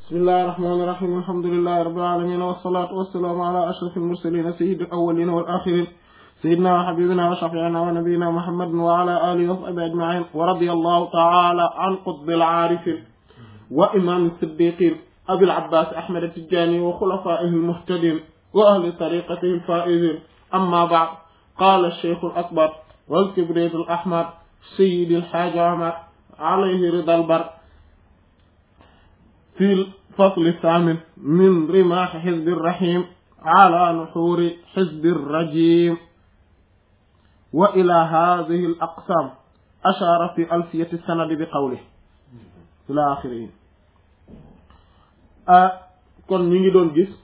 bismillahir rahmanir rahim alhamdulillahi rabbil alamin wassalatu wassalamu ala ashrafil mursalin sayyidil awwalin wal akhirin sayyidina wa habibina wa shafi'ina wa nabiyyina muhammadin wa ala alihi wa sahbihi ajma'in wa radiyallahu ta'ala an qutbil arifin wa imam as-siddiqin abil abbas ahmad at-tijani wa khulafa'ihi al-muhtadin wa ahli tariqatihi al-faizin amma ba'd qala ash-shaykh al-akbar wal kibrit al-ahmad sayyid al-hajj Umar alayhi ridha al-bar في الفصل الثامن من رماح حزب الرحيم على نحور حزب الرجيم وإلى هذه الأقسام أشار في ألفية السند بقوله إلى آخره kon ñu ngi doon gis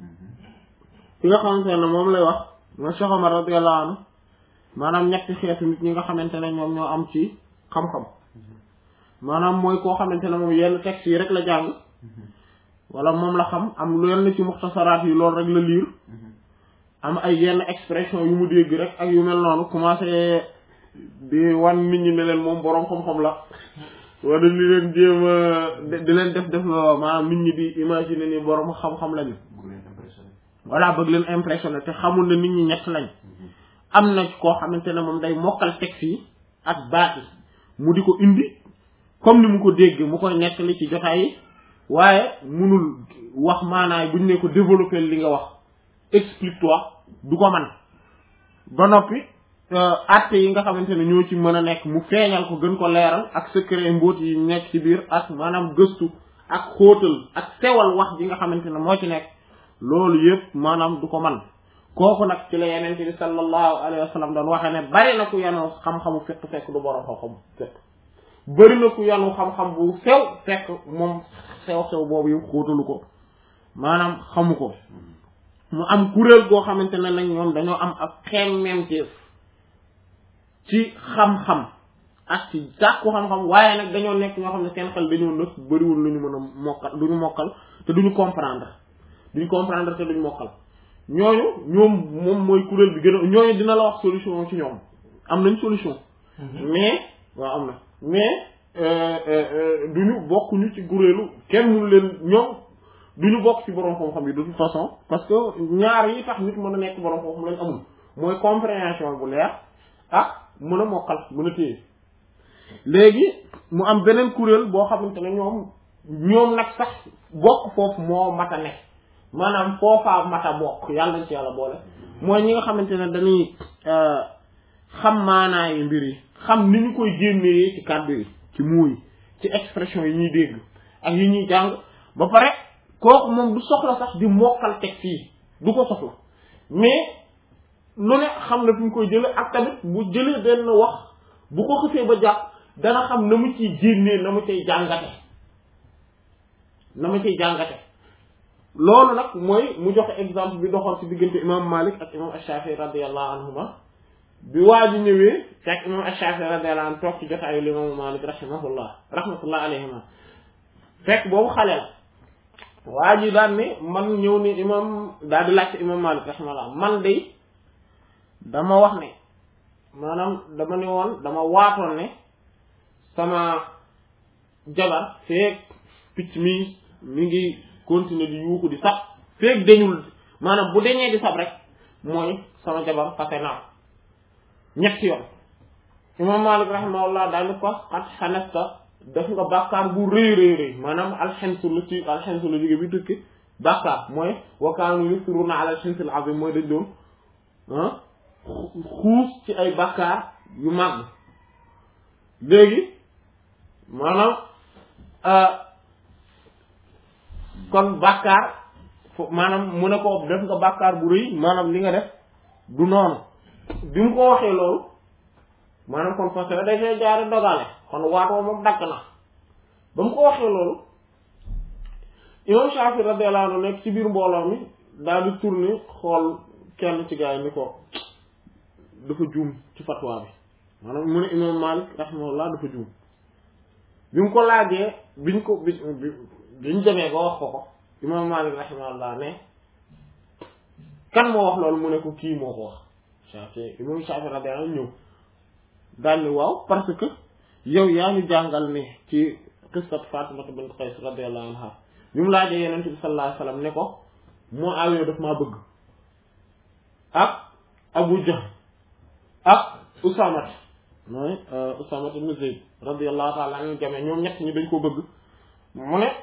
fi nga xamante ne moom lay wax ma Cheikh Omar radiyallahu anhu maanaam ñetti xeetu nit ñi nga xamante ne ñoom ñoo am ci xam-xam maanaam mooy koo xamante ne moom yenn textes yi rek la jàng wala moom la xam am lu yenn ci muxtasaraat yi loolu rek la liir am ay yenn expression yu mu dégg rek ak yu mel noonu commencé di wan nit ñi ne leen moom boroom xam-xam la wala di leen jéem a di leen def la maanaam nit ñi di imaginer ni boroom xam-xam lañu voilà bëgg leen impressionné te xamul ne nit ñi ñett lañ am na koo xamante ne moom day mokkal textes yi ak baat yi mu di ko indi comme ni mu ko dégg mu koy nettali ci jotaay yi waaye munul wax maanaay buñ ne ko développer li nga wax explique-toi du ko man ba noppi actes yi nga xamante ne ñoo ci mën a nekk mu feeñal ko gën ko leeral ak secret mbóot yi nekk ci biir ak maanaam gëstu ak xóotal ak sewal wax ji nga xamante ne moo ci nekk loolu yëpp maanaam du ko man kooku nag ci la yeneen bi sallallahu alayhi wa sallam doon waxee ne bari na ku yanu xam-xamu fekk du borom xam-xamu fekk bëri na ku yanu xam-xam bu sew fekk moom sew-sew boobu yëpp xóotalu ko maanaam xamu ko mu am kuréel goo xamante ne nag ñoom dañoo am ak xemmemteef ci xam-xam ak ci sàkku xam-xam waaye nag dañoo nekk ñoo xam ne seen xel dañoo nëf bëriwul lu ñu mën a mokkal duñu mokkal te duñu comprendre te duñu mokkal ñooñu ñoom moom mooy kuréel bi gën a ñooñu dina la wax solution ci ñoom am nañ solution mais waaw am na mais duñu bokkuñu ci kuréelu kenn mënu leen ñoom duñu bokk ci borom xam-xam yi de toute façon parce que ñaar yi tax nit mën a nekk borom xam-xam lañ amul mooy compréhension bu leer ak mën a mokkal mën a téye léegi mu am beneen kuréel boo xamante ne ñoom nag sax bokk foofu moo mat a nekk maanaam foofaa mat a bokk yàlla nañ ci yàlla boole mooy ñi nga xamante ne dañuy xam maanaayu mbir yi xam ni ñu koy génnee ci kàddu yi ci muuy ci expression yi ñuy dégg ak yi ñuy jàng ba pare kooku moom du soxla sax di mokkal texte yi du ko soxla mais lu ne xam na fi ñu koy jële ak tamit bu jëlee benn wax bu ko xëfee ba jàpp dana xam na mu ciy génnee na mu cay jàngate loolu nag mooy mu joxe exemple bi doxoon ci diggante imam Malik ak imam Ash-Shafi'i radiyallahu anhuma bi waa ji ñëwee fekk imam Ash-Shafi'i radiyallahu anhu toog ci jotaayu imam Malik rahmatullah alayhima fekk boobu xale la waa ji daal ne man ñëw ne imam daal di laajte imam Malik rahmatullah man de dama wax ne maanaam dama ne woon dama waatoon ne sama jabar feek picc mi ngi continuer di yuuxu di sab feek dañul maanaam bu deñee di sab rek mooy sama jabar fase naa ñetti yoon imam Malik rahimahullah daal ni ko xat xanesta def nga bàkkaar bu rëy maanaam alxensu la jóge bi tukki bàkkaar mooy wa kaanu yusiruna ala alxensil azim mooy dañ doon xuus ci ay bàkkaar yu màgg léegi maanaam kon bàkkaar maanaam mu ne ko def nga bàkkaar bu rëy maanaam li nga def du noonu bi mu ko waxee loolu maanaam kon fas la dafay jaare dogale kon waatoo moom dagg na ba mu ko waxee loolu imam Shafi radiyallahu anhu nekk ci biir mbooloo mi daal di tourner xool kenn ci gaa yi ni ko dafa juum ci fatwa bi maanaam mu ne imam Malik rahimahullah dafa juum bi mu ko laajee biñ demee ba wax ko imam Malik rahimahullah ne kan moo wax loolu mu ne ko kii moo ko wax Shafi imam Shafi radiyallahu anhu ñëw daal ni waaw parce que yow yaa ñu jàngal ne ci qissat Fatima bint Qays radiyallahu anha bi mu laajee Yonent bi sallallahu alayhi wasallam ne ko Muawiya daf maa bëgg ak Abu Jahl ak Usaama mooy Usaama ibn Zayd radiyallahu ta'ala anhu jame ñoom ñett ñi dañ ko bëgg mu ne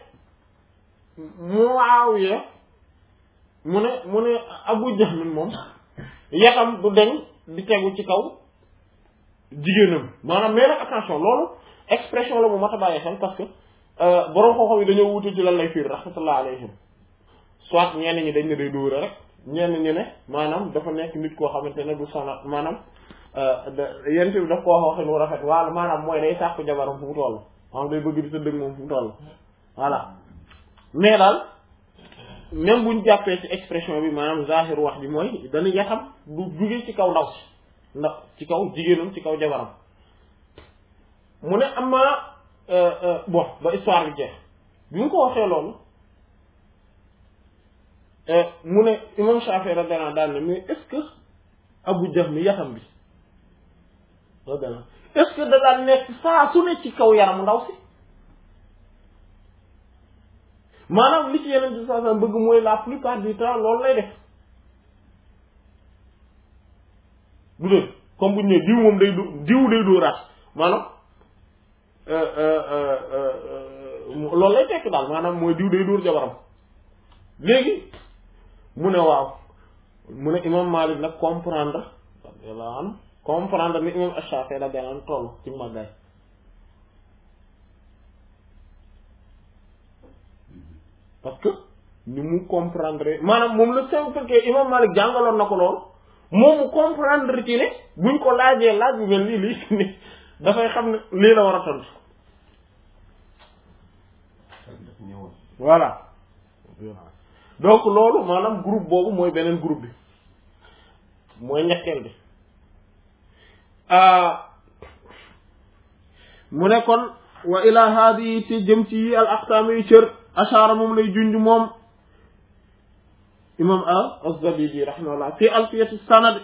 Muawiya mu ne Abu Jahl moom yatam du deñ di tegu ci kaw jigéenam maanaam mais nag attention loolu expression la bu mat a bàyyi xel parce que borom xooxam yi dañoo wute ci lan lay fiir rahmatullah alayhim soit ñenn ñi dañ ne day dóora rek ñenn ñi ne maanaam dafa nekk nit koo xamante ne du sonal maanaam yent bi daf koo waxee lu rafet wala maanaam mooy day sàkku jabaram fu mu toll maanaam day bëgg di tëdd ak moom fu mu toll voilà mais daal même buñ jàppee ci expression bi maanaam zahir wax bi mooy dana yatam du jóge ci kaw ndaw si ndax ci kaw jigéenam ci kaw jabaram mu ne am na bon ba histoire bi jeex bi mu ko waxee loolu mu ne imam Shafi'i radiyallahu anhu daal ne mais est-ce que Abu Jahl mi yatam bi radiyallahu est-ce que da daan nekk saa su ne ci kaw yaramu ndaw si maanaam li ci yeneen di saa bëgg mooy la plupart du temps loolu lay def du dee comme bu ñu nee diw moom diw day dóoraat maanaam loolu lay tekk daal maanaam mooy diw day dóor jabaram léegi mu ne waaw mu ne imam Malik nag comprendre ni imam Shafi'i la gànnaam toll ci màggaay parce que ni mu comprendre maanaam moom la simple que imam Malik jàngaloon na ko lool moom mu comprendre ci ne buñ ko laajee laaj bu mel lii ne dafay xam ne lii la war a tontu voilà donc loolu maanaam groupe boobu mooy beneen groupe bi mooy ñetteel bi mu ne kon wa ila haadi ci jëm ci yi al aqsaam yi cër ashaara moom lay junj moom imam az-Zabidi rahimahullah fi alfiyatu sanad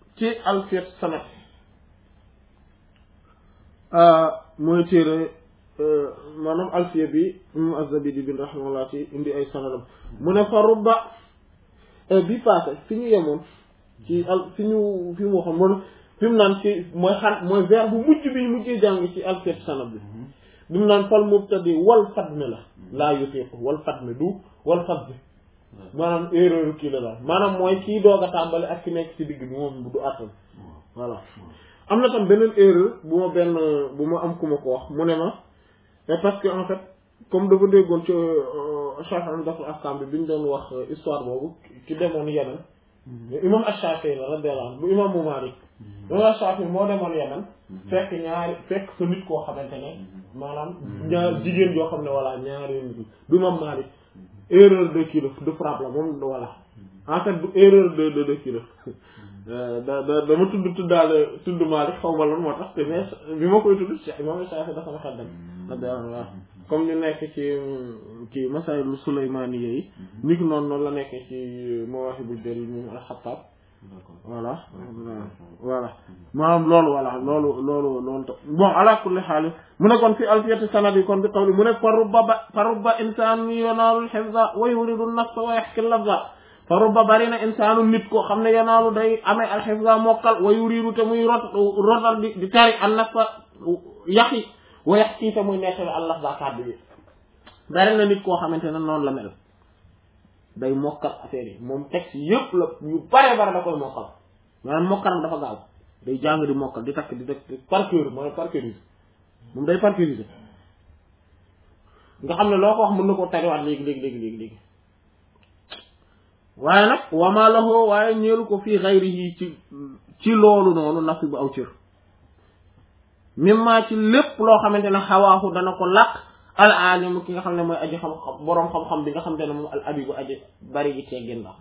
mooy téere maanaam alfiya bi imam az-Zabidi bin rahimahullah ci indi ay sanadam mu ne fa rubba bi passé fi ñu yemoon ci fi mu waxoon moom fi mu naan ci mooy vers bu mujj bi ñu mujjee jàng ci alfiyatu sanad bi bi mu naan fal mubtadi wal fadme la laa yutiqu wal fadme du wal fadme maanaam erreur kii la daal maanaam mooy kii doog a tàmbali ak ki nekk ci digg bi moom du àttal voilà am na tam beneen erreur bu ma am ku ma ko wax mu ne ma mais parce que en fait comme dafa déggoon ci Shafi'i Umdatul Ahkam bi ñu doon wax histoire boobu ki demoon Yemen imam Ash-Shafi'i la radiyallahu anhu bu imam Malik imam Ash-Shafi'i moo demoon Yemen fekk sa nit koo xamante ne maanaam ñaar jigéen yoo xam ne voilà ñaari nit du imam Malik erreur de kii de frappe la moom voilà en fait du erreur de kii dama tudd Malik xaw ma lan moo tax te mais bi ma koy tudd imam Shafi'i dafa ma xel dem waaw comme ñu nekk ci Masaa'il Sulaymaaniyya yi nit noonu la nekk ci Mawaahibul Jaliil moom al-Xattaab voilà maanaam loolu bon ala kulli xaal mu ne kon fi alfiyati sanad yi kon bi qawli mu ne fa rubba insaan yanaalu al-hifza wa yuridu an-nafsa wa yahki al-lafza fa rubba bari na insaanu nit koo xam ne yanaalu day amee al-hifza mokkal wa yuridu te muy rotal di tari an-nafsa yaqi wa yahki te muy nettali al-lafza kàddu bi bari na nit koo xamante ne noonu la mel day mokkal affaire yi moom texte yëpp la yu bare da koy mokkal maanaam mokkalam dafa gaaw day jàng di mokkal di takk par cœur mooy parcourir moom day parcouriser nga xam ne loo ko wax mën na koo tariwaat léegi waaye nag wama lahu waaye ñeelu ko fii xayrihi ci loolu noonu nafi bu aw cër mimma ci lépp loo xamante ne xawaaxu dana ko làq al aalimu ki nga xam ne mooy aji xam-xam boroom xam-xam bi nga xamante ne moom al abibu aji bari gi teggin la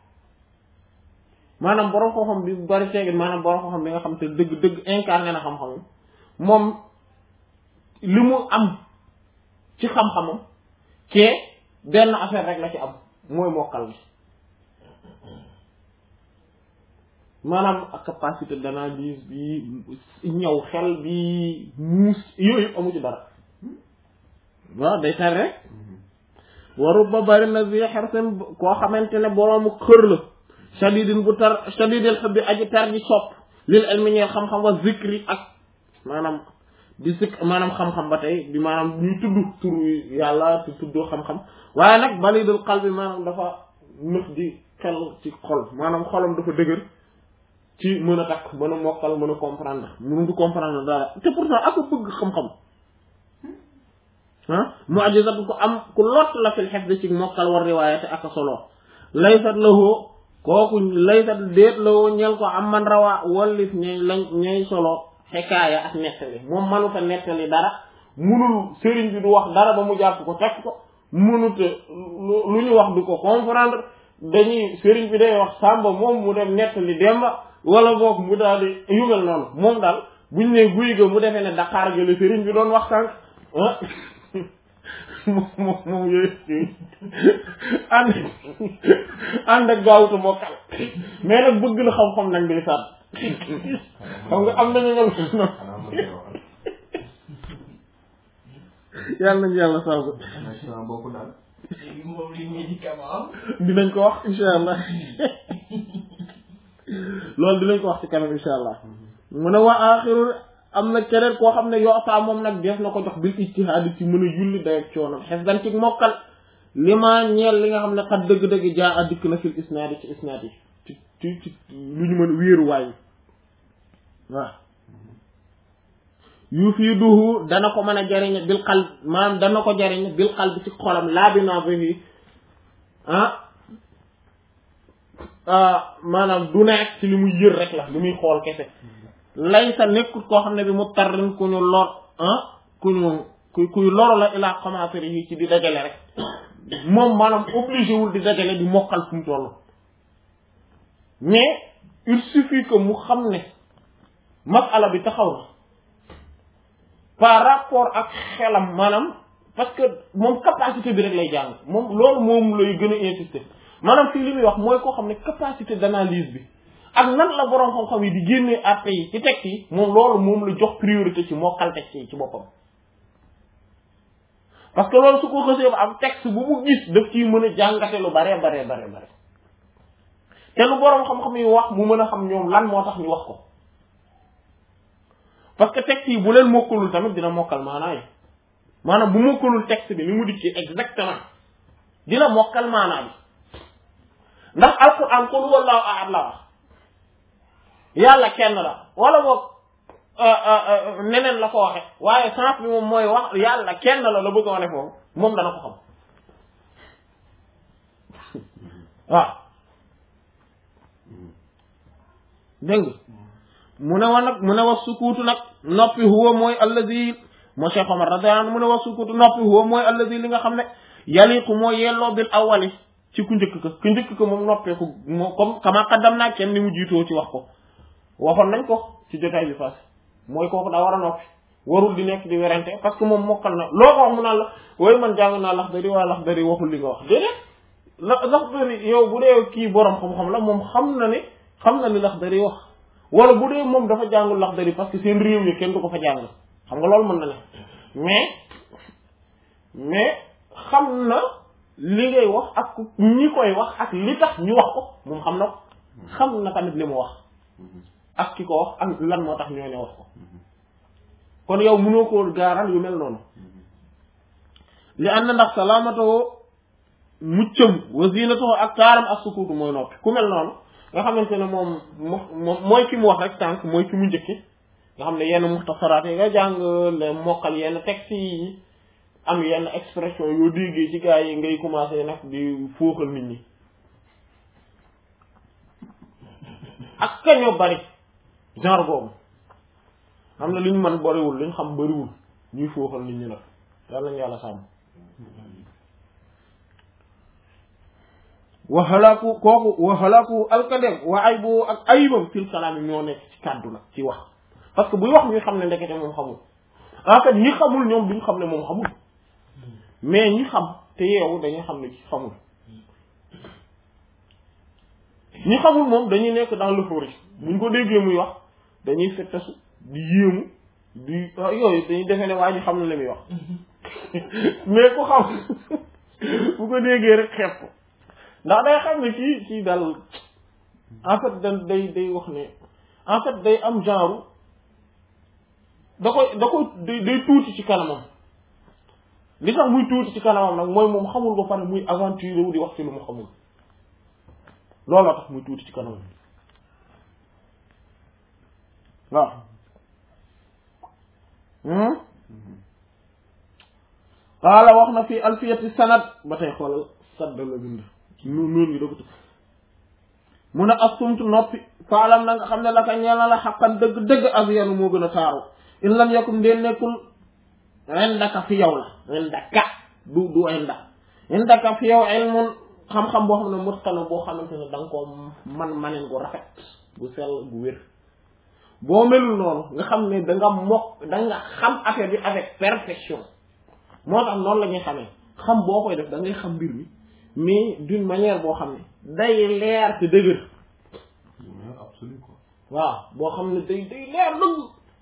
maanaam boroom xam-xam bi bari teggin maanaam boroom xam-xam bi nga xam te dëgg incarné na xam-xamam moom li mu am ci xam-xamam ci benn affaire rek la ci am mooy mokkal bi maanaam ak capacité d'analyse bi ñëw xel bi muus yooyu yëpp amu ci dara waaw day tar rek waru ba bari na bi xarsen koo xamante ne boroomu xër la shadidin bu tar shadidil hubbi aji tar ji sopp lil ilmi ñeel xam-xam wa zikri ak maanaam di sikk maanaam xam-xam ba tey bi maanaam ñuy tudd turu yàlla te tuddoo xam-xam waaye nag balidul qalbi maanaam dafa nëx di xel ci xol maanaam xolam dafa dëgër ci mën a takk mën a mokkal mën a comprendre mënu du comprendre dara te pourtant ak bëgg xam-xam mu'jizatu ko am ku lot la fil hifz ci mokkal war riwaayate ak solo laysat lahu kooku laysat déet lawoo ñel ko am man rawa wallif ñay solo xekaaya ak nettali moom manuta nettali dara munul sëriñ bi du wax dara ba mu jàpp ko teg ko munute lu ñu wax du ko comprendre dañuy sëriñ bi day wax sàmba moom mu dem nettali demba wala boog mu daal di yumel noonu moom daal buñ ne guy ga mu defee ne Dakar ga la sëriñ bi doon wax sànq moom yooyu ànd ak gaawutu mokkal mais nag bëgg na xam-xam nag day sàtt xam nga am nañu ñoom yàlla nañu yàlla saabu dinañ ko wax insha allah loolu dinañ ko wax ci kanam insha allah mu ne waa aaxirul am na keneen koo xam ne yootaa moom nag def na ko jox bil ijtihaad ci mën a yulli dayak coonam xefdan ci mokkal li ma ñeel li nga xam ne xat dëgg-dëgg jaa a dikk na fil isnaad yi ci isnaad yi ci lu ñu mën wéeru waayu waaw yu fii duhu dana ko mën a jariñ bil xal maanaam dana ko jariñ bil xal bi ci xolam laa bi naa fi maanaam du nekk ci li muy yër rek la li muy xool kese lay sa nekkut koo xam ne bi mu tarrin ku ñu lor kuy loro la ilaa commencé yi ci di dajale rek moom maanaam obligé wul di dajale di mokkal fu mu toll mais il suffit que mu xam ne masala bi taxaw na par rapport ak xelam maanaam parce que moom capacité bi rek lay jàng moom loolu moom lay gën a insister maanaam fii li muy wax mooy koo xam ne capacité d'analyse bi ak nan la boroom xam-xam yi di génnee atte yi ci texte yi moom loolu moom la jox priorité ci mokkal texte yi ci boppam parce que loolu su ko xësee ba am texte bu mu gis daf ciy mën a jàngate lu bare te lu boroom xam-xam yi wax mu mën a xam ñoom lan moo tax ñu wax ko parce que texte yi bu leen mokkalul tamit dina mokkal maanaa yi maanaam bu mokkalul texte bi ni mu dikkee exactement dina mokkal maanaa bi ndax alquran qul huwallahu ahad la wax yàlla kenn la wala boog neneen la ko waxe waaye sens bi moom mooy wax yàlla kenn la bëgg a wane foofu moom dana ko xam waaw dégg nga mu ne wa sukuutu nag noppi huwa mooy allazi moo Cheikh Omar radiyallahu anhu mu ne wa sukuutu noppi huwa mooy allazi li nga xam ne yaliqu mooy yelloo bil awwali ci ku njëkk ka moom noppeeku moo comme kama qaddam naa kenn ni mu jiitoo ci wax ko waxoon nañ ko ci jotaay bi passé mooy kooku daa war a noppi warul di nekk di werante parce que moom mokkal na loo ko wax mu naan la wooyu man jàng naa Laxdari waa Laxdari waxul li nga wax déedéet Laxdari yow bu dee kii borom xam-xam la moom xam na ni Laxdari wax wala bu dee moom dafa jàngul Laxdari parce que seen réew mi kenn du ko fa jàng xam nga loolu mën na ne mais xam na li ngay wax ak ñi koy wax ak li tax ñu wax ko moom xam na ko xam na tamit li mu wax ak ki ko wax ak lan moo tax ñoo ne wax ko kon yow mënoo koo gaaral yu mel noonu li ànd ndax salaamatoo muccam wa zinatoo ak taaram ak sukuutu mooy noppi ku mel noonu nga xamante ne moom mooy ki mu wax rek tànk mooy ki mu njëkki nga xam ne yenn muxtasaraat yi nga jàng le mokkal yenn texte yi am yenn expression yoo déggee ci gaa yi ngay commencer nag di fóoxal nit ñi ak kañoo bari genre boobu xam ne li ñu mën bariwul li ñu xam bariwul ñuy fóoxal nit ñi nag yàlla nañu yàlla sàmm waxalaaku kooku waxalaaku alkadem wa ay bu ak ayibam fil kalaam yi ñoo nekk ci kàddu nag ci wax parce que buy wax ñuy xam ne ndekete moom xamul en fait ñi xamul ñoom duñ xam ne moom xamul mais ñi xam te yeewu dañuy xam ne ci xamul ñi xamul moom dañuy nekk dans l'euphorie buñ ko déggee muy wax dañuy fettasu di yéemu di yooyu dañuy defee ne waa ji xam na li muy wax mais ku xam bu ko déggee rek xeeb ko ndax day xam ne kii daal en fait day wax ne en fait day am genre day tuuti ci kanamam li tax muy tuuti ci kanamam nag mooy moom xamul ba pare muy aventure wu di wax ci lu mu xamul looloo tax muy tuuti ci kanamam waaw qaala wax na fii alfiyati sanad ba tey xoolal sadd la bind noonu ngi da ko tëg mu ne astumtu noppi faalam na nga xam ne la ka ñeel na la xaqan dëgg ak yenu moo gën a taaru in lam yakun dee nekkul indaka fi yow la indaka du indaka fi yow ilmun xam-xam boo xam ne mutqana boo xamante ne da nga koo maneen gu rafet gu sell gu wér boo melul noonu nga xam ne da nga xam affaire bi avec perfection moo tax noonu la ñuy xamee xam boo koy def da ngay xam mbir mi mais d'une manière boo xam ne day leer te dëgër absolu quoi waaw boo xam ne day leer dëgg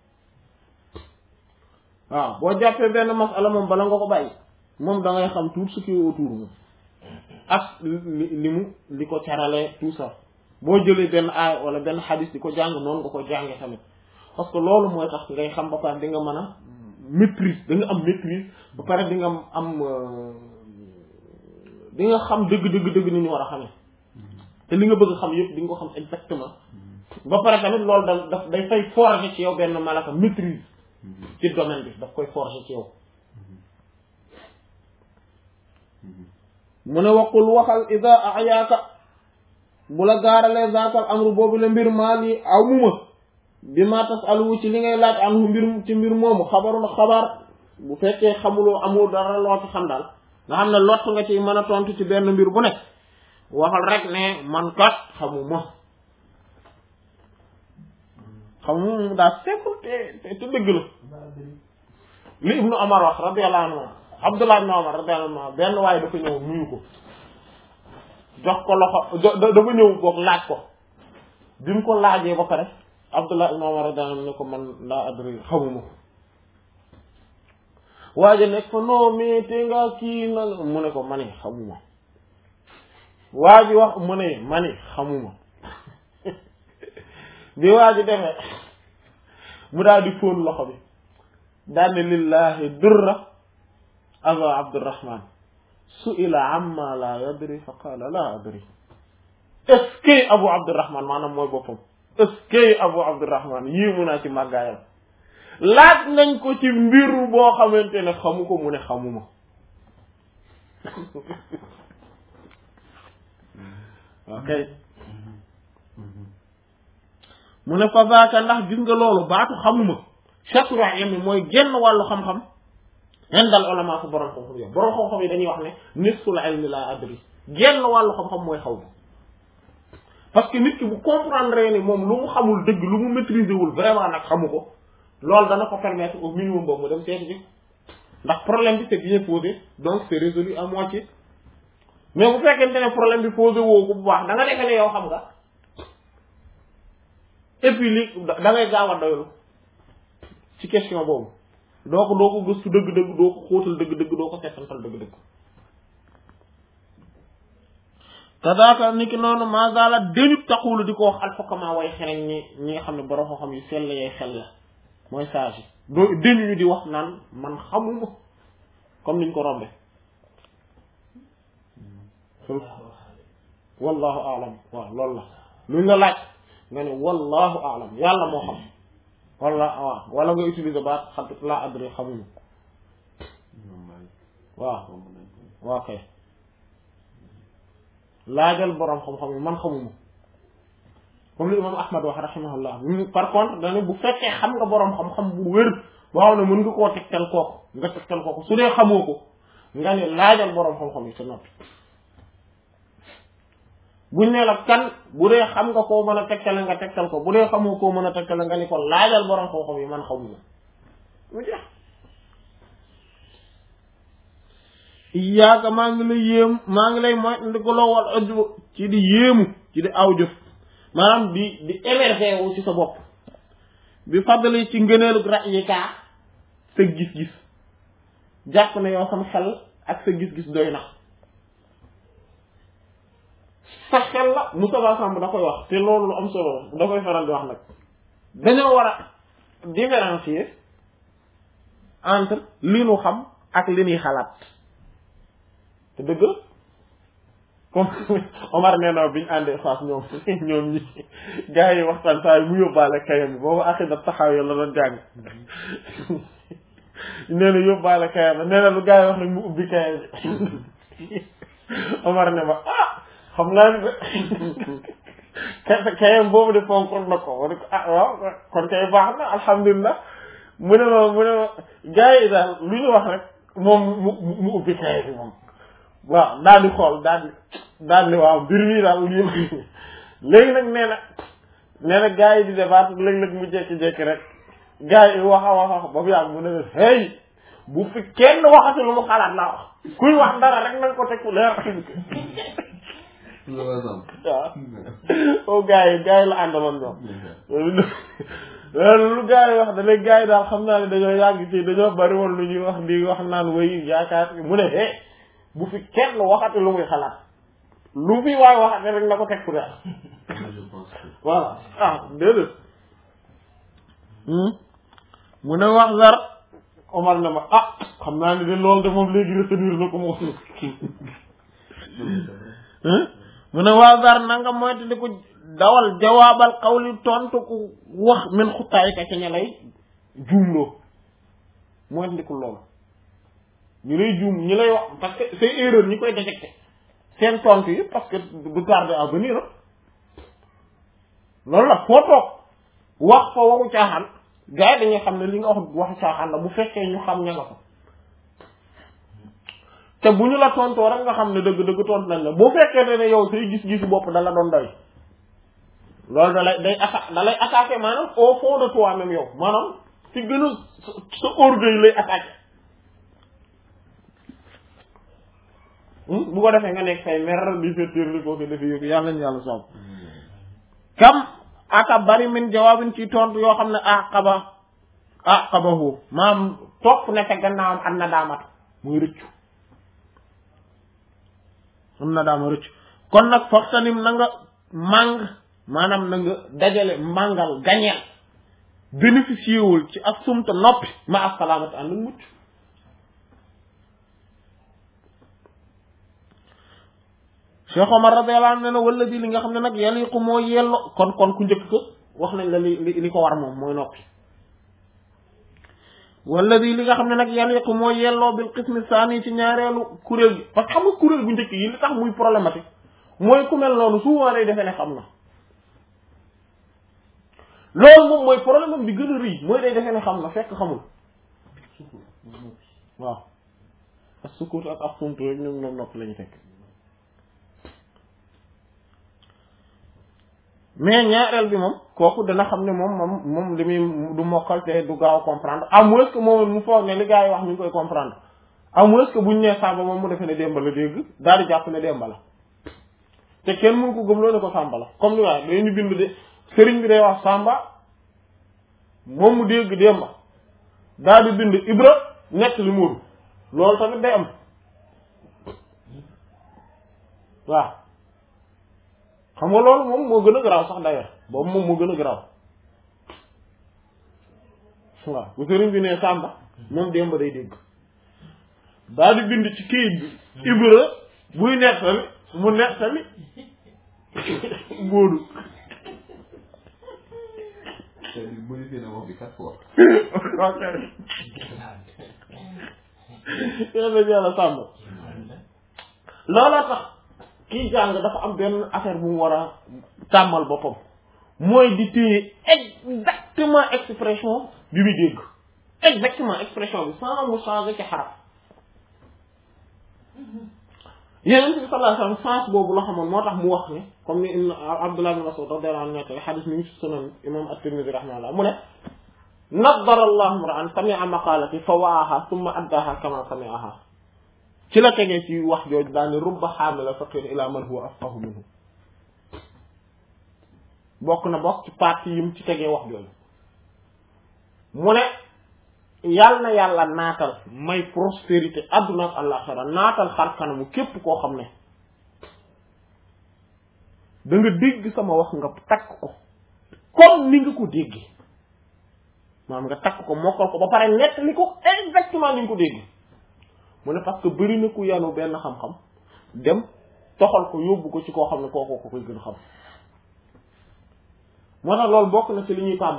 waaw boo jàppee benn masala moom bala nga ko bàyyi moom da ngay xam tout ce qui est autour moom ak li ko caralee tout ça boo jëlee benn aay wala benn xadis di ko jàng noonu nga ko jàngee tamit parce que loolu mooy tax ngay xam ba pare di nga mën a maîtrise da nga am maîtrise ba pare di nga di nga xam dëgg ni ñu war a xamee te li nga bëgg xam yëpp di nga ko xam exactement ba pare tamit loolu daf day fay forger ci yow benn malaka maîtrise ci domaine bi daf koy forger ci yow mu ne waqul waxal ida ayaaka bu la gaaralee zaakal amru boobu la mbir maa lii amuma bi ma tasalu ci li ngay laaj anhu mbir moomu xabarul xabaar bu fekkee xamuloo amul dara loo ci xam daal nga xam ne lott nga ci mën a tontu ci benn mbir bu nekk waxal rek ne man kat xamuma daa sekkul te dëgg la li ibnu Umar wax radiyallahu anhu Abdullah ibn Umar radiyallahu anhu benn waaye dafa ñëw nuyu ko jox ko loxo dafa ñëw boog laaj ko bi mu ko laajee ba pare Abdullah ibn Umar radiyallahu anhu ne ko man laa adri xamuma ko waaye nekk fa non mais te nga kii na mu ne ko mani xamuma waa ji wax mu ne mani xamuma bi waa ji demee mu daal di fóon loxo bi daal ne lillahi durra aba Abdurrahman su'ila amma la yadri fa qala la adri est-ce que Abu Abdurrahman maanaam mooy boppam est-ce que Abu Abdurrahman yéemu naa ci màggaayam laaj nañ ko ci mbiru boo xamante ne xamu ko mu ne xamuma ok mu ne fa zaaka ndax gis nga loolu baatu xamuma chatru ilmi mooy genn wàllu xam-xam indal ulama ko borom xam-xam yow borom xam-xam yi dañuy wax ne nisful ilmi la adri genn wàllu xam-xam mooy xaw ma parce que nit ki bu comprendre ni moom lu mu xamul dëgg lu mu maîtriser wul vraiment nag xamu ko loolu dana ko permettre au minimum boobu mu dem seeti ji ndax problème bi c'est bien posé donc c'est résolu à moitié mais bu fekkente ne problème bi posé woo ko bu baax da nga defe ne yow xam nga et puis li da ngay gaaw a doylu ci question boobu doo ko gëstu dëgg-dëgg doo ko xóotal dëgg-dëgg doo ko settantal dëgg-dëgg kadaka ni ki noonu masala dañu taxulu di ko wax alxukama way xereñ ñi nga xam ne borom xam yu sell yay xel la mooy sage doo dañu ñu di wax naan man xamuma comme niñ ko rombe wallahu a'lam waaw loolu la lu nga laaj nga ne wallahu a'lam yàlla moo xam wala nga utiliser baat xam la adri xamuñu waaw kay laajal borom xam-xam yi man xamuma comme li imam Ahmad wax rahimahullah par contre dane bu fekkee xam nga borom xam-xam bu wér boo xam ne mën nga koo tegtal kooku su dee xamoo ko nga ne laajal borom xam-xam yi sa noppi buñ ne la kan bu dee xam nga koo mën a tegtale nga tegtal ko bu dee xamoo koo mën a tegtale nga ni ko laajal borom xam-xam yi man xamuma mu jeex iyaaka maa ngi lay mooy ndi ko loo wal aju ci di yéemu ci di aw jëf maanaam di émerger wu ci sa bopp bi fàddali ci ngëneelu ra'yika sa gis-gis jàpp ne yow sam xel ak sa gis-gis doy na sa xel la Moustapha Samb da koy wax te loolu lu am solo da koy faral di wax nag dañoo war a différencier entre li nu xam ak li ñuy xalaat te dëgg comme Omar nee na biñu àndee Fass ñoom ñi gars yi waxtaan saa yi mu yóbbaale kayam bi boobu aqida taxaw la doon jàng nee na yóbbaale kayam nee na lu gars yi wax nag mu ubbi kayam bi Omar ne ma xam naa ne kayam boobu de fonkoon na ko wala waaw kon kay baax na alhamdulilah mu ne ma gars yi daal lu ñu wax rek moom mu ubbi kayam bi moom waaw daal di xool daal di waaw mbir mi daal léegi nag nee na gars yi di débat léeg-léeg mu jékki-jékki rek gars yi wax ba mu yàgg mu ne leen hey bu fi kenn waxati lu mu xalaat laa wax kuy wax dara rek na nga ko teg fu leer waaw gars yi la àndaloon ñoom lu gars yi wax da léegi gars yi daal xam naa ne dañoo yàgg ci dañoo bari woon lu ñuy wax di wax naan way yaakaar mu ne hey bu fi kenn waxati lu muy xalaat lu fi waay waxati rek na ko teg fu leer voilà déedéet mu ne wax dara Omar na ma xam naa ne de loolu de moom léegi retenir na ko moom mu ne waa dar na nga moytu di ko dawal jawaabal xawli tontu ku wax min xuttaay ka ca ña lay juumloo moytu di ko loolu ñu lay juum ñu lay wax parce que c'est erreur ñi koy détecté seen tontu yi parce que du tarder à venir loolu la foo toog wax fa waxu caaxaan gars yi dañuy xam ne li nga wax waxu caaxaan la bu fekkee ñu xam ña nga ko te bu ñu la tontoo rek nga xam ne dëgg tontu nañ la bu fekkee ne yow say gis-gisu bopp da la doon doy loolu da lay attaqué maanaam au fond de toi même yow maanaam ci gën a sa orgueil lay attaqué bu ko defee nga nekk say mer di féetéer li koo ko defee yëpp yàlla nañu yàlla soob kam aka bari min jawaabin ci tontu yoo xam ne aqabahu maam topp ne ca gannaawam am na daamatu muy rëccu am na daama rëccu kon nag foxtanim na nga màng maanaam na nga dajale màngal gañeel bénéficié wul ci ak sumta noppi ma assalaamati ànd ak mucc Cheikh Omar radiyallahu anhu ne na wala di li nga xam ne nag yaliqu moo yello kon ku njëkk ko wax nañ la li ko war moom mooy noppi wala di li nga xam ne nag yaliqu moo yelloo bil qismi saani ci ñaareelu kuréel gi parce que xam nga kuréel bu njëkk yi li tax muy problématique mooy ku mel noonu souvent day defee ne xam na loolu moom mooy problème bi gën a rëy mooy day defee ne xam na fekk xamul waaw ak sukut ak sumtu rek ñoom noppi lañu fekk mais ñaareel bi moom kooku dana xam ne moom li muy du mokkal te du gaaw a comprendre à moins que moom mu foog ne li gars yi wax ñu ngi koy comprendre à moins que buñ nee Samba moom mu defee ne Demba la dégg daal di jàpp ne Demba la te kenn mënu ko gëmloo ne ko Samba la comme ni waaye dañu bind de sëriñ bi day wax Samba moom mu dégg Demba daal di bind Ibra nekk li Moodu loolu tamit day am waaw xam nga loolu moom moo gën a garaaw sax d'ailleurs boobu moom moo gën a garaaw waaw bu sëriñ bi ne Samba moom Demba day dégg daal di bind ci kayit bi Ibra buy nettali mu nettali Moodu modifié na wax bi 4 fois. ok yàlla Samba looloo tax kii jàng dafa am benn affaire bu mu war a tàmmal boppam mooy di téye exactement expression bi muy dégg exactement expression bi sans mu changer ci xaraf Yonent bi sallallahu alayhi wa sallam sens boobu la xamoon moo tax mu wax ne comme ni ibn Abdullah ibn Mas'ud radiyallahu anhu nettali xadis mi ngi ci sunan imam at-Tirmidhi rahimahullah mu ne naddara Allahu imra'an sami'a maqalati fa wa'aha thumma addaha kama sami'aha ci la tegee ci wax jooju daal ne rubba xaamila faqih ila man huwa afqahu minhu bokk ci partie yim ci tegee wax jooju mu ne yàlla na yàlla naatal may prospérité adduna ak àllaxira naatal xar kanamu képp koo xam ne da nga dégg sama wax nga takk ko comme ni nga ko déggee maanaam nga takk ko mokkal ko ba pare nettali ko exactement ni nga ko déggee mu ne parce que bëri na ku yanu benn xam-xam dem toxal ko yóbbu ko ci koo xam ne kookoo ko koy gën a xam moo tax loolu bokk na ci li ñuy tàmm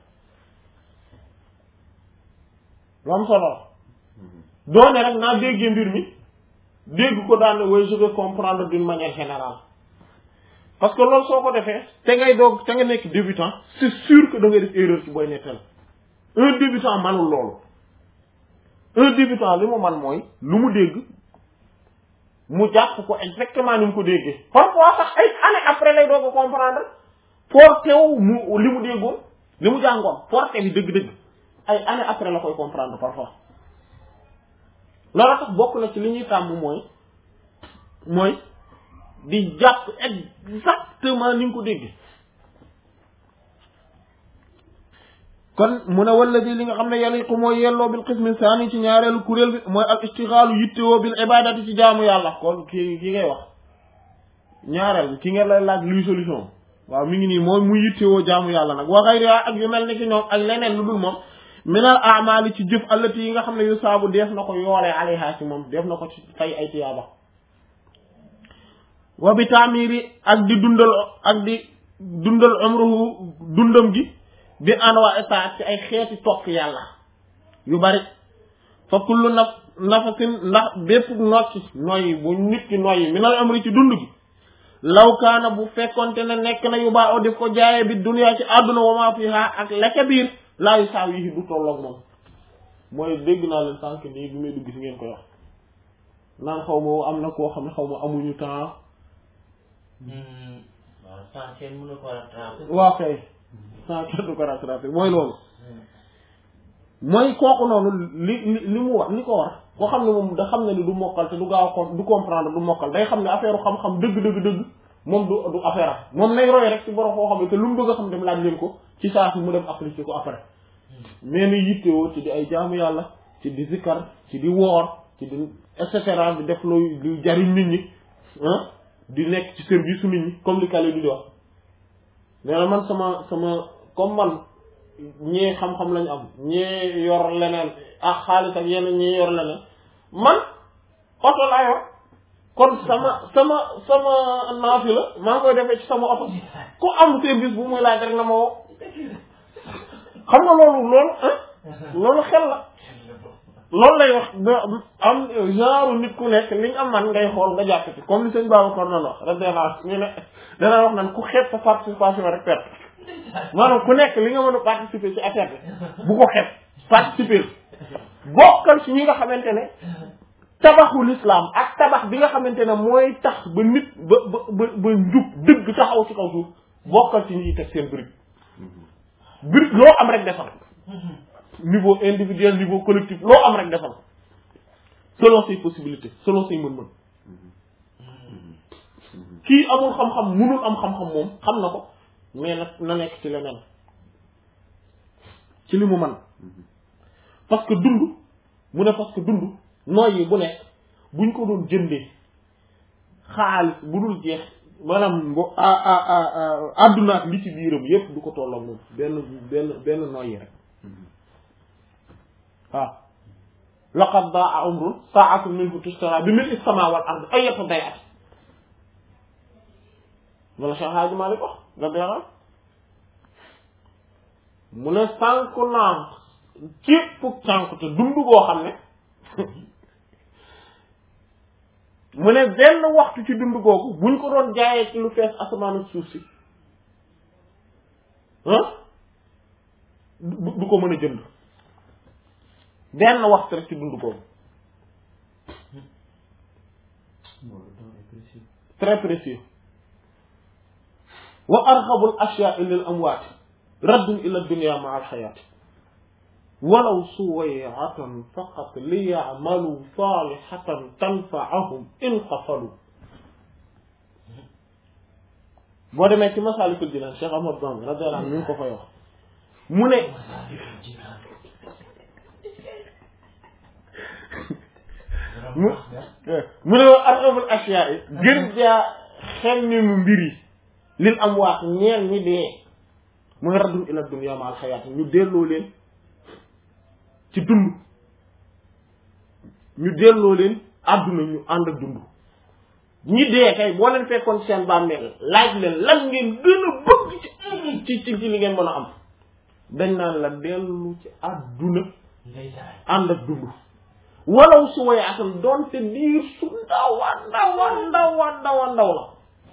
lu am solo doone rek naa déggee mbir mi dégg ko daan ne way je vais comprendre d'une manière générale parce que loolu soo ko defee te nga nekk débutant c'est sûr que da ngay def erreur ci booy nettal un débutant manul loolu un débutant li mu man mooy lu mu dégg mu jàpp ko exactement ni mu ko déggee parfois sax ay années après lay doo ko comprendre porté wu mu li mu déggoon li mu jàngoon porté bi dëgg-dëgg ay années après la koy comprendre parfois loolu tax bokk na ci li ñuy tàmm mooy di jàpp exactement ni nga ko déggee kon mu ne wala di li nga xam ne yaliqu mooy yelloo bil qismi saani ci ñaareelu kuréel bi mooy al istixaalu yittewoo bil ibadati ci jaamu yàlla kon ki ngay wax ñaareel bi ki nga lay laaj luy solution waaw mi ngi nii mooy mu yittewoo jaamu yàlla nag wa ghayriha ak yu mel ni ci ñoom ak leneen lu dul moom minal a'maali ci jëf allati yi nga xam ne yu saabu def na ko yoolee alayha ci moom def na ko ci fay ay tiyaaba wa bi taamiri ak di dundal umruhu dundam gi bi anwa etaat ci ay xeeti topp yàlla yu bari fa kullu nafasin ndax bépp nocci noyyi bu nit ki noyyi minal amri ci dund gi law kaana bu fekkonte ne nekk na yu baa o def ko jaayee bi dunya ci àdduna wa ma fiha ak lekk biir laa yu saaw yi du tolloog moom mooy dégg naa leen sànq nii bi may dugg si ngeen koy wax naan xaw ma am na koo xam ne xaw ma amuñu temps waaw kay sans kenn du ko rattrapé mooy loolu mooy kooku noonu li mu war li ko war koo xam ne moom da xam ne ni du mokkal te du gaaw du comprendre du mokkal day xam ne affaire xam-xam dëgg moom du affaire am moom nay roy rek ci borom koo xam ne te lu mu bëgg a xam dem laaj leen ko ci saa si mu dem appliquer ko après mais ni yittewoo ci di ay jaamu yàlla ci di zikkar ci di woor ci di et cetera di def luy jariñ nit ñi di nekk ci service su nit ñi comme li kale di wax nee na man sama comme man ñee xam-xam lañu am ñee yor leneen ak xaalis ak yeneen ñee yor leneen man oto laa yor kon sama naafi la maa ngi koy defee ci sama oto ku am service bu muy laaj rek na ma woo xam nga loolu xel la loolu lay wax am genre nit ku nekk li nga am man ngay xool nga jàpp ci comme li sëñ Babacar noonu wax rek ñu ne dana wax naan ku xeeb sa participation rek perte maanaam ku nekk li nga mën a participer ci affaire bi bu ko xeeb participer bokkal ci ñi nga xamante ne tabaxu l'islam ak tabax bi nga xamante ne mooy tax ba nit ba njub dëgg taxaw ci kaw suuf bokkal ci ñi teg seen brique loo am rek defal niveau individuel niveau collectif loo am rek defal selon ses possibilités selon ses mën-mën kii amul xam-xam munul am xam-xam moom xam na ko mais nag na nekk ci leneen ci li mu man parce que dund mu ne parce que dund nooyi bu nekk buñ ko doon jëndee xaalis bu dul jeex maanaam àdduna ak li ci biiram yépp du ko tolloo moom benn nooyi rek waaw laqad daa umrun sa'atun minhu tushtara bi mil'i as-samaa wal ard ayyatu day'at wala Cheikh Hadji Malick wax nga deeral mu ne sànku naam képp sànku te dund goo xam ne mu ne benn waxtu ci dund googu buñ ko doon jaayee ci lu fees asamaan ak suuf si du ko mën a jënd benn waxtu rek ci dund googu très précieux wa arxabul ashya'i lil amwaati raddun ila dunya ma'a al hayat walaw suway'atan faqat liya'malu salihatan tanfa'ahum in qafalu boo demee ci Masaalikul Jinaan Cheikh Ahmad Bamba radiyallahu anhu mi ngi ko fay wax mu ne mu ne wa arxabul ashya'i gën jaa xel ni mu mbir yi lil amwaat ñeel ñi dee mooy raddum ila dunya ma al xayaat ñu delloo leen ci dund ñu delloo leen àdduna ñu ànd ak dund ñi dee kay boo leen fekkoon seen bàmmeel laaj leen lan ngeen gën a bëgg ci li ngeen mën a am dañ naan la dellu ci àdduna ànd ak dund walaw su way atam doonte diir su ndaw la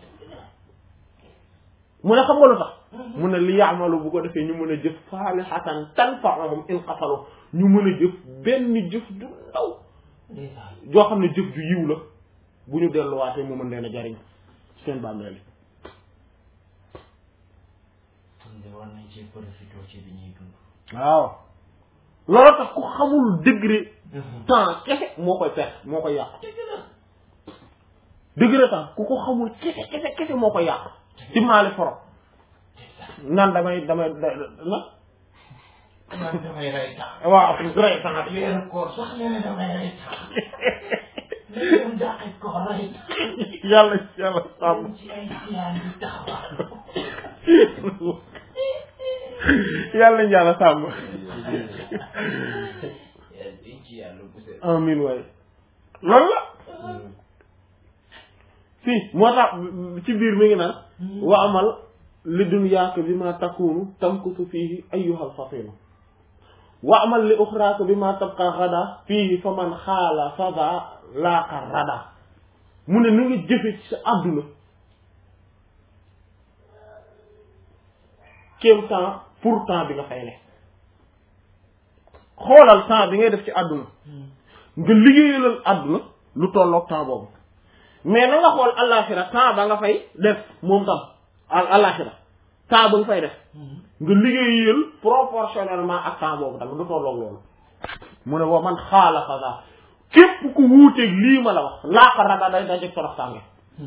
mu ne xam nga lu tax mu ne li yaamalu bu ko defee ñu mën a jëf saalihatan tanfa'uhum in qafalu ñu mën a jëf benn jëf ju ndaw joo xam ne jëf ju yiw la bu ñu delluwaatee mu mën leen a jariñ seen bàmmeel yi war nañ ci profité ci bi ñuy dund. waaw loolu tax ku xamul degré temps kese moo koy perte moo koy yàq degré temps ku ko xamul kese moo koy yàq ci maali foro naan damay rey temps. waaw rey temps weeru koor sax nee na damay rey temps. léegi dàqit ko rey temps. yàlla sàmm ci ay siyaan di taxawal. yàlla sàmm amin waaye loolu la si moo tax ci biir mi ngi naan wa amal li dunyaaka bi ma takunu tamkusu fiihi ayyuhal fatinu wa amal li uxraaka bi ma tabqa gada fiihi fa man xaala fada laaka rada mu ne na nga jëfe ci sa àdduna kéem temps pour temps bi nga fay ne xoolal temps bi ngay def ci àdduna nga liggéeyalal àdduna lu tolloog temps boobu mais na nga xool àllaaxira temps ba nga fay def moom tam àllaaxira temps ba nga fay def nga liggéeyal proportionnellement ak temps boobu tamit lu tolloog loolu mu ne wa man xaala fasa képp ku wuuteeg lii ma la wax laaka raga day dajeg torox tànge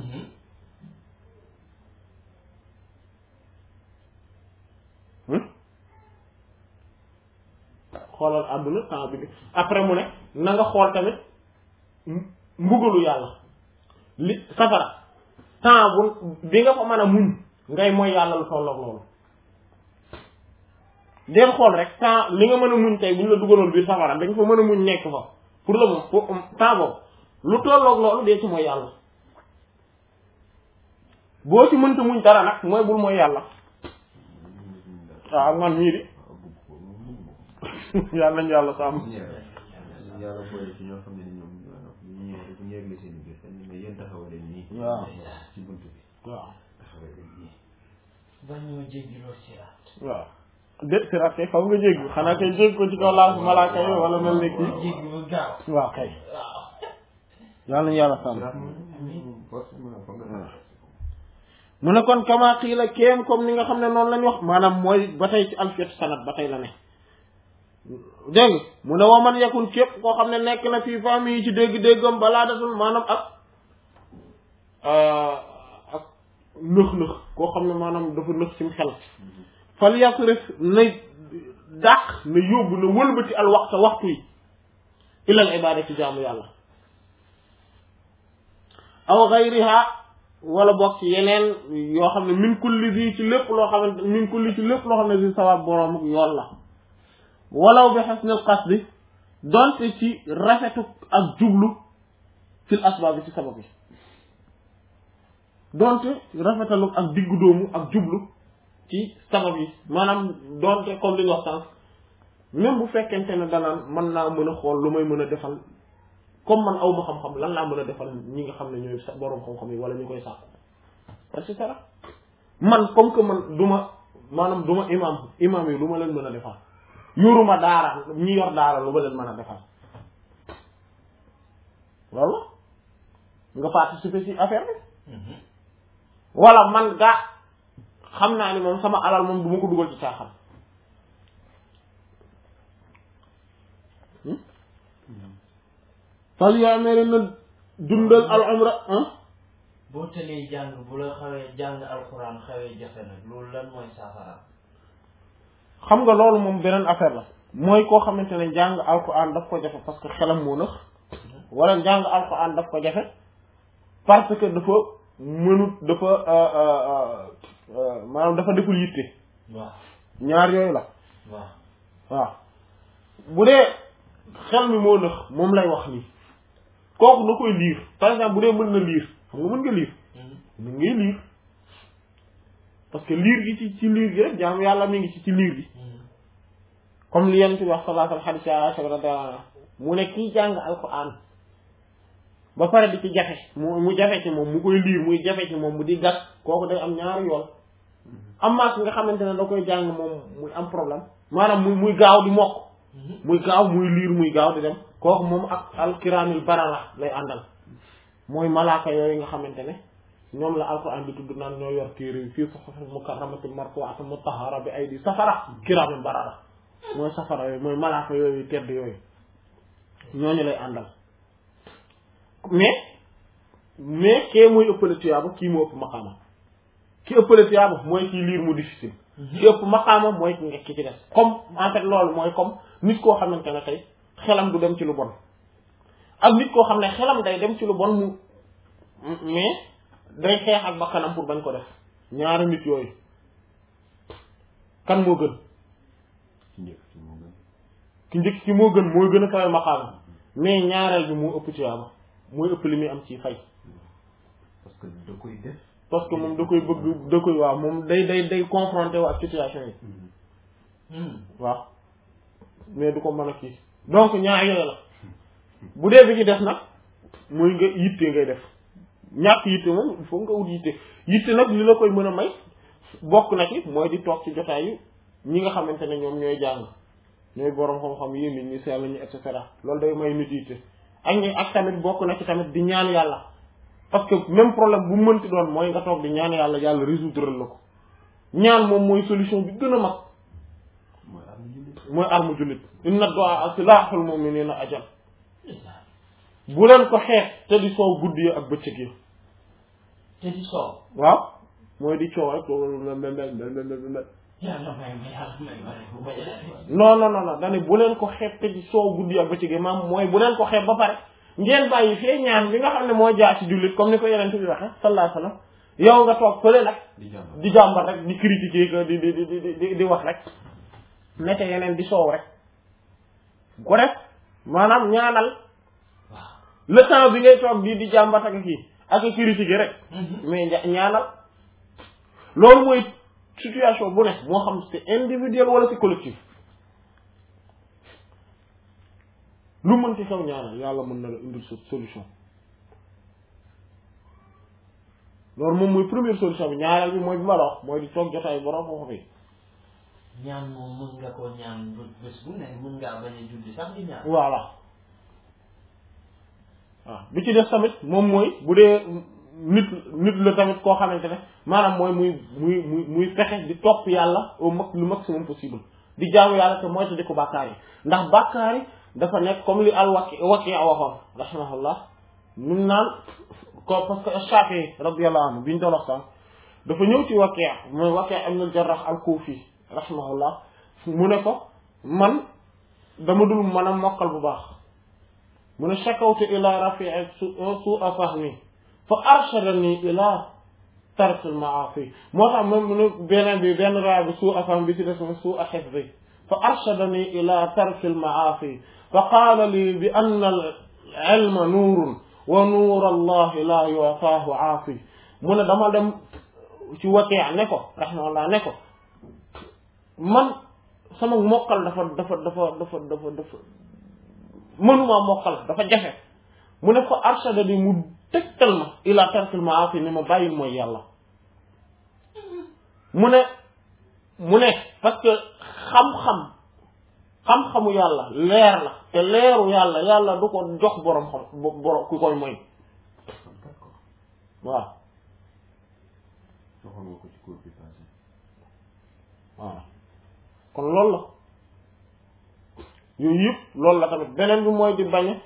xoolal àdduna temps bi après mu ne na nga xool tamit mbugalu yàlla li safara temps bu bi nga ko mën a muñ ngay mooy yàlla lu tolloog loolu den xool rek temps li nga mën a muñ tey bu ñu la dugaloon biir safara dañ fa mën a muñ nekk fa pour le moment pour temps boobu lu tolloog loolu dee ci mooy yàlla boo ci mënta muñ dara nag mooy bul mooy yàlla waaw man mii di yàlla nañu yàlla sàmm. yàlla boole ci ñoo xam ne ñoom ñu yëgle seen biir dañu ne yéen taxawal leen nii. waaw ci buntu bi. waaw taxawal leen nii. ba ñoo jéggiloo siraat. waaw déet siraat kay faw nga jéggi xanaa kay jéggi ko ci kaw laal malaaka yi wala mel ni kii. jéggi bu gaaw. waaw kay. yàlla nañu yàlla sàmm. mu ne kon kama qiila kéem comme ni nga xam ne noonu lañ wax maanaam mooy ba tey ci alfiyat sanad ba tey la ne. dégg nga mu ne waman yakun képp koo xam ne nekk na fii famille yi ci dégg-déggam balaa datul maanaam ak nëx-nëx koo xam ne maanaam dafa nëx ci xel fal yasrif na dàq na yóbbu na wëlbati al waxtu yi ilal ibada ci jaamu yàlla aw gayriha wala bokk ci yeneen yoo xam ne min kulli bi ci lépp loo xamante min kulli ci lépp loo xam ne si sawaab boroom ak yoon la walaw bi husnil qasdi donte ci rafetu ak jublu fil asbaab bi ci sabab yi donte rafetalu ak diggu doomu ak jublu ci sabab yi maanaam donte comme li ñu wax sànq même bu fekkente ne danaan mën naa mën a xool lu may mën a defal comme man aw ma xam-xam lan laa mën a defal ñi nga xam ne ñooy boroom xam-xam yi wala ñu koy sàkku et cetera man comme que man duma maanaam duma imam yi lu ma leen mën a defal yoruma daara ñi yor daara lu ma leen mën a defal loolu nga participer ci affaire bi wala man gaa xam naa ni moom sama alal moom du ma ko dugal ci caaxaan fal yoo amee na dundal al umra boo tëlee jàng bu la xawee jàng alxuraan xawee jafe nag loolu lan mooy saafara. xam nga loolu moom beneen affaire la mooy koo xamante ne jàng alxuraan daf ko jafe parce que xelam moo nëx wala jàng alxuraan daf ko jafe parce que dafa mënut dafa maanaam dafa deful yitte waaw ñaar yooyu la waaw waaw bu dee xel mi moo nëx moom lay wax nii kooku na koy liir par exemple bu dee mën na liir xam nga mën nga liir mën ngay liir parce que liir gi ci liir gi rek jaam yàlla mi ngi ci liir gi comme li yent bi wax sallallahu alayhi wa sallam hadith Aisha radiyallahu anha mu ne kii jàng alquran ba pare di ci jafe mu jafe ci moom mu koy liir muy jafe ci moom mu di gas kooku day am ñaari yoon am maak nga xamante ne da koy jàng moom muy am problème maanaam muy gaaw di mokk muy gaaw muy liir muy gaaw di dem kooku moom ak alkiraamil barara lay àndal mooy malaaka yooyu nga xamante ne ñoom la alquran di tudd naan ñoo yor téere yi fii suhufin mukarramatin marfu'atin mutahhara bi aydi safara kiraamil barara mooy safara yooyu mooy malaaka yooyu tedd yooyu ñooñu lay àndal mais kee mooy ëppale tuyaaba kii moo ëpp maqaama ki ëppale tuyaaba mooy kii liir mu difficile ki ëpp maqaama mooy ki ngekk ki ci des comme en fait loolu mooy comme nit koo xamante ne tey xelam du dem ci lu bon ak nit koo xam ne xelam day dem ci lu bon mu mais day xeex ak bakkanam pour bañ ko def ñaari nit yooyu kan moo gën ki njëkk ci moo gën mooy gën a kawe maqaama mais ñaareel bi moo ëpp tuyaaba mooy ëpp li muy am ci fay parce que da koy def parce que moom da koy bëgg da koy waaw moom day confronté wu ak situation yi waaw mais du ko mën a kii donc ñaar yooyu la bu dee bi ci des nag muy nga yitte ngay def ñàkk yitte moom il faut nga wut yitte nag li la koy mën a may bokk na ci mooy di toog ci jotaayu ñi nga xamante ne ñoom ñooy jàng ñooy boroom xam-xam yi nit ñi sell ñu et cetera loolu day may nit yitte ak tamit bokk na ci tamit di ñaan yàlla parce que même problème bu mënti doon mooy nga toog di ñaan yàlla yàlla résoudre la ko ñaan moom mooy solution bi gën a mag mooy arme jullit inna du'a silahul mu'minina ajal bu leen ko xeex te di soow guddi yi ak bëccëg yi te di soow waaw mooy di coow rek non dane bu leen ko xeeb te di soow guddi yi ak bëccëg yi maam mooy bu leen ko xeeb ba pare ngeen bàyyi fee ñaan bi nga xam ne moo jaar ci jullit comme ni ko yeneen bi waxe sallallahu alayhi wasallam yow nga toog fële nag di jàmbat rek di critiquer que di wax rek nete yeneen di soow rek ko def maanaam ñaanal le temps bi ngay toog di jàmbat ak kii ak critiquer rek mais ñaanal loolu mooy situation bu ne moo xam c'est individuel wala c'est collectif lu mën ci xew ñaanal yàlla mën na la indil solution loolu moom mooy première solution bi ñaareel bi mooy bi ma la wax mooy di toog jotaay borom foofu fi ñaan moom mën nga koo ñaan bés bu ne mën ngaa bañ a julli sax di ñaan voilà waaw bi ci def tamit moom mooy bu dee nit la tamit koo xamante ne maanaam mooy muy fexe di topp yàlla au le maximum possible di jaamu yàlla te moytu di ko bàkkaar yi ndax bàkkaar yi dafa nekk comme li Waki' waxoon rahimahullah mun naan ko parce que Shafi'i radiyallahu anhu biñu doon wax sax dafa ñëw ci Waki' mooy Waki' ibn al-Jarrah al-Kufi rahimahullah mu ne ko man dama dul mën a mokkal bu baax mu ne shakawtu ila rafi'i su'a fahmi fa arshadani ila tark al-ma'asi moo tax moom mu ne benn raa bi su'a fahmi bi ci des mo su'a hifzi fa arshadani ila tark al-ma'asi fa qaala li bi anna al-ilma nuurun wa nuur Allah la yu'taahu 'aasi mu ne dama dem ci Waki' ne ko rahimahullah ne ko man sama mokkal dafa mënuma mokkal dafa jafe mu ne ko arshada di mu tegtal ma ila tarkil ma'asi ni ma bàyyil mooy yàlla mu ne parce que xam-xamu yàlla leer la te leeru yàlla du ko jox boroom ku koy mooy waaw waaw kon loolu la yooyu yëpp loolu la tamit beneen bi mooy di bañ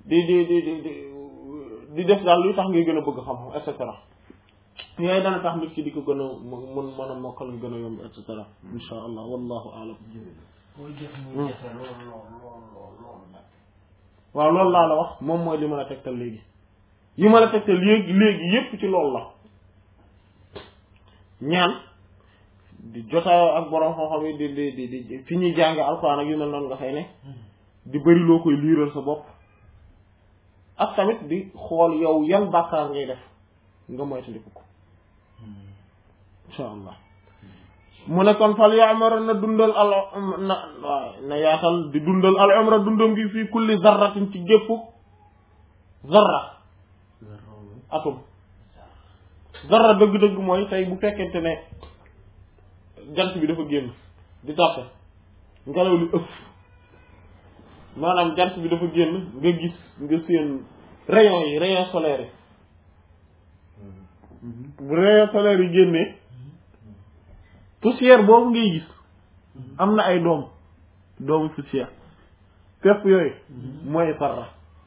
di def daal luy tax ngay gën a bëgg xam-xam et cetera yooyu dana tax nit ki di ko gën a mën a mokkal gën a yomb et cetera insha allah wallahu a'lam waaw loolu laa la wax moom mooy li ma la tegtal léegi yi ma la tegtal léegi yëpp ci loolu la ñaan di jotaayoo ak borom xam-xam yi di fi ñuy jànge alxuraan ak yu mel noonu nga fay ne di bëri loo koy liiral sa bopp ak tamit di xool yow yan bàkkaar ngay def nga moytandiku ko insha allah mu ne kon fal ya'mar na dundal na yaatal di dundal al umra dundam gi fii kulli zarratin ci gépp zarra atum zarra dëgg-dëgg mooy tey bu fekkente ne jant bi dafa génn di tàppe ngelaw li ëpp maanaam jant bi dafa génn nga gis nga seen rayon solaire yi bu rayon solaire yi génnee poussière boobu ngay gis am na ay doomu poussière pepp yooyu mooy zarra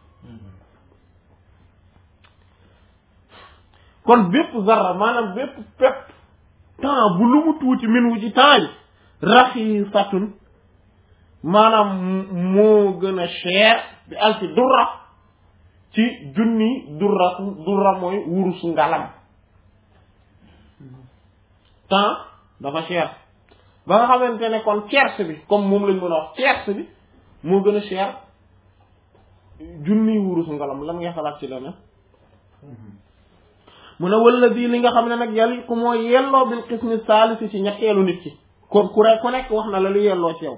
kon bépp zarra maanaam bépp pepp temps bu lu mu tuuti min wu ci temps yi raxiisatun maanaam moo gën a cher bi alfi durra ci junni durra mooy wurus ngalam temps dafa cher ba nga xamante ne kon tierce bi comme moom lañ mën a wax tierce bi moo gën a cher junni wurus ngalam lan ngay xalaat ci leneen mu ne wala bii li nga xam ne nag yàlla ku mooy yelloo bil qismi saalisi ci ñetteelu nit ki kon ku nekk wax na la lu yelloo ci yow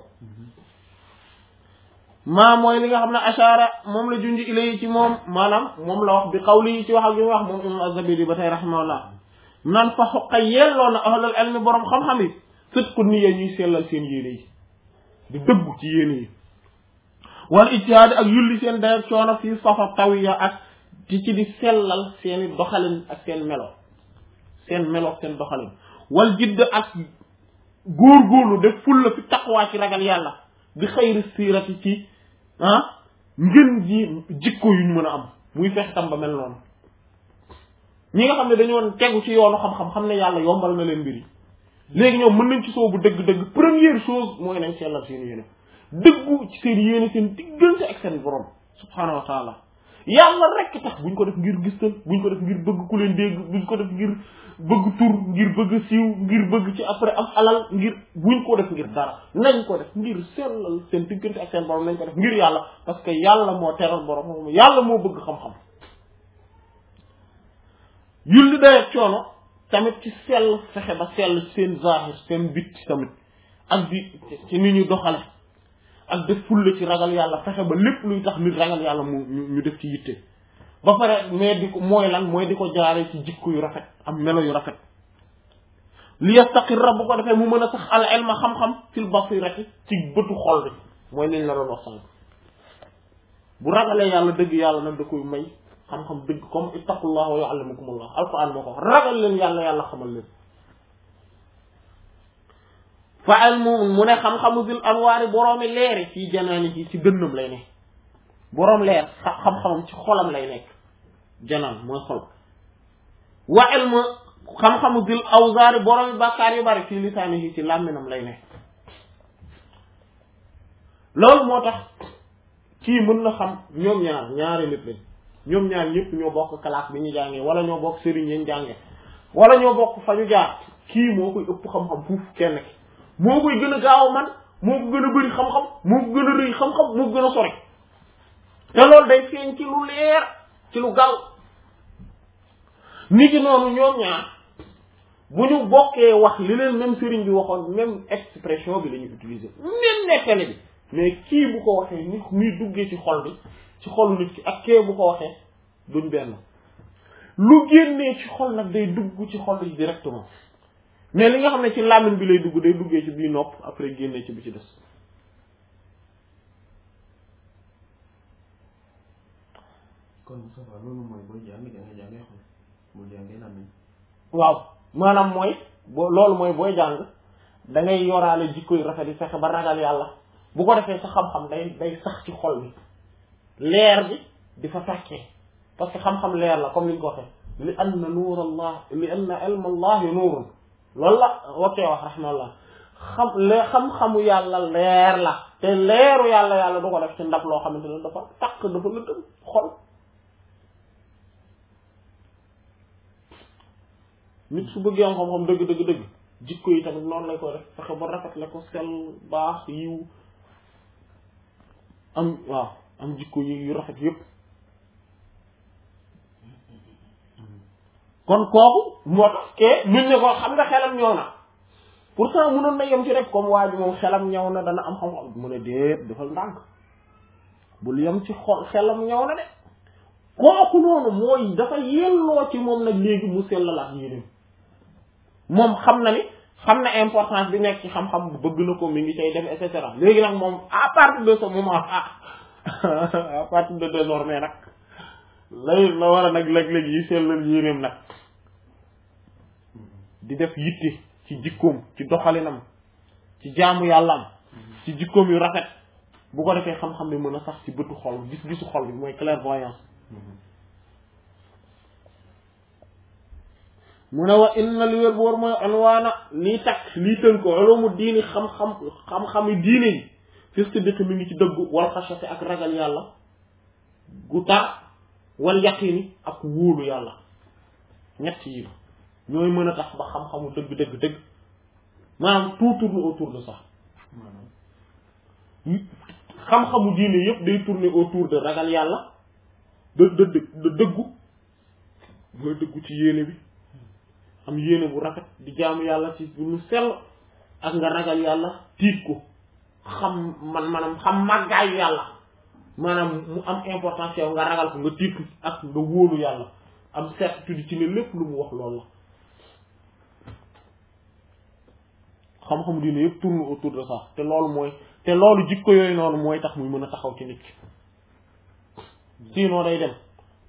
maa mooy li nga xam ne ashaara moom la junj ilay ci moom maanaam moom la wax bi qawli ci wax ak yu wax moom imam Az-Zabidi ba tey rahimahullah naan fa xoqa yelloo na ahlul ilmi boroom xam-xam yi sët ku ni ñuy sellal seen yéene yi di dëggu ci yéene yi wal ijtihaad ak yulli seen dayak coono fii safa tawiya ak ci di sellal seeni doxalin ak seen melo seen doxalin wal jidd ak góorgóorlu def fulla fi taqwa ci ragal yàlla bi xayri siirati ci ngën ji jikko yuñ mën a am muy fex tam ba mel noonu ñi nga xam ne dañoo tegu ci yoonu xam-xam xam ne yàlla yombal na leen mbir yi léegi ñoom mën nañ ci soobu dëgg-dëgg première chose mooy nañ sellal seen yéene dëggu ci seen yéene seen diggante ak seen borom subhaanahu wa taala yàlla rekk tax buñ ko def ngir gistal buñ ko def ngir bëgg ku leen dégg buñ ko def ngir bëgg tur ngir bëgg siiw ngir bëgg ci après am alal ngir buñ ko def ngir dara nañ ko def ngir sellal seen diggante ak seen borom nañ ko def ngir yàlla parce que yàlla moo teral borom moom yàlla moo bëgg xam-xam yulli dayeg coono tamit ci sell fexe ba sell seen zahir seen bit tamit ak di ci ni ñu doxale ak def fulla ci ragal yàlla fexe ba lépp luy tax nit ragal yàlla ñu def ci yitte ba pare mais di ko mooy lan mooy di ko jaaree ci jikko yu rafet am melo yu rafet li yastaqirra bu ko defee mu mën a sax al ilma xam-xam fil basirati ci bëtu xol bi mooy liñ la doon wax sànq bu ragalee yàlla dëgg yàlla nag da koy may xam-xam dëgg comme ittaqullah wa yu'allimukumullah alquran moo ko wax ragal leen yàlla xamal leen fa ilmu mu ne xam-xamu zil anwaari boroomi leeri fii janaani yi ci dënnam lay ne boroom leer xam-xamam ci xolam lay nekk janaan mooy xol wa ilmu xam-xamu zil awzaari boroomi bàkkaar yu bari fii lisaani yi ci làmminam lay ne loolu moo tax kii mën na xam ñoom ñaari nit lañ ñoom ñaar ñëpp ñoo bokk classe bi ñu jàngee wala ñoo bokk sëriñ yañ jàngee wala ñoo bokk fa ñu jaar kii moo koy ëpp xam-xam fuuf kenn ki moo koy gën a gaaw a man moo ko gën a bëri xam-xam moo ko gën a rëy xam-xam moo ko gën a sori te loolu day feeñ ci lu leer ci lu gaaw nit ki noonu ñoom ñaar bu ñu bokkee wax li leen même sëriñ bi waxoon même expression bi la ñu utiliser même nettali bi mais kii bu ko waxee nit muy duggee ci xol bi ci xolu nit ki ak kee bu ko waxee duñ benn lu génnee ci xol nag day dugg ci xol yi directement mais li nga xam ne ci làmmiñ bi lay dugg day duggee ci bii nopp après génnee ci bi ci des kon Moustapha loolu mooy booy jàng da ngay jàngee xol booy jàngee làmmiñ waaw maanaam mooy loolu mooy booy jàng da ngay yoraale jikko yu rafet yi fexe ba ragal yàlla bu ko defee sa xam-xam day sax ci xol bi leer bi di fa tàkkee parce que xam-xam leer la comme li ñu ko waxee li anna nuur allah li anna ilma allahi nuurun loolu la wakkee wax rahmallah xam-xamu yàlla leer la te leeru yàlla du ko def ci ndab loo xamante ne dafa takk dafa lëndëm xol nit su bëggee am xam-xam dëgg jikko yi tamit noonu lay koy def fexe ba rafet la ko sell baax yiw am waaw am jikko yu rafet yépp kon kooku moo tax ke luñ ne ko xam nga xelam ñëw na pourtant mënoon na yem ci rek comme waa ji moom xelam ñëw na dana am xam-xam mu ne déet defal ndànk bul yem ci xelam ñëw na de kooku noonu mooy dafa yelloo ci moom nag léegi mu sellalaat yéenéem moom xam na importance bi nekk ci xam-xam bu bëgg na ko mi ngi cay def et cetera léegi nag moom à partir de ce moment à partir de désormais nag la war a nag léeg-léeg yi sellal yéenéem nag di def yitte ci jikkoom ci doxalinam ci jaamu yàllaam ci jikkoom yu rafet bu ko defee xam-xam bi mën a sax ci bëtu xol gis-gisu xol bi mooy clairvoyance mu ne wa inna li wér bu war mooy anwaana lii takk lii tënk ko ulumu diini xam-xami diine yi fisti dëkk mi ngi ci dëggu wal xashyati ak ragal yàlla gu tar wal yaqini ak wóolu yàlla ñett yi ñooy mën a tax ba xam-xamu dëgg maanaam tout tourne autour de ça xam-xamu diine yépp day tourner autour de ragal yàlla de dëggu mooy dëggu ci yéene bi am yéene bu rafet di jaamu yàlla ci lu sell ak nga ragal yàlla tiit ko maanaam xam màggaayu yàlla maanaam mu am importance yow nga ragal ko nga tiit ak nga wóolu yàlla am certitude ci ne lépp lu mu wax loolu la xam-xam diine yëpp tourne autour de ça te loolu jikko yooyu noonu mooy tax muy mën a taxaw ci nit ki sinon day dem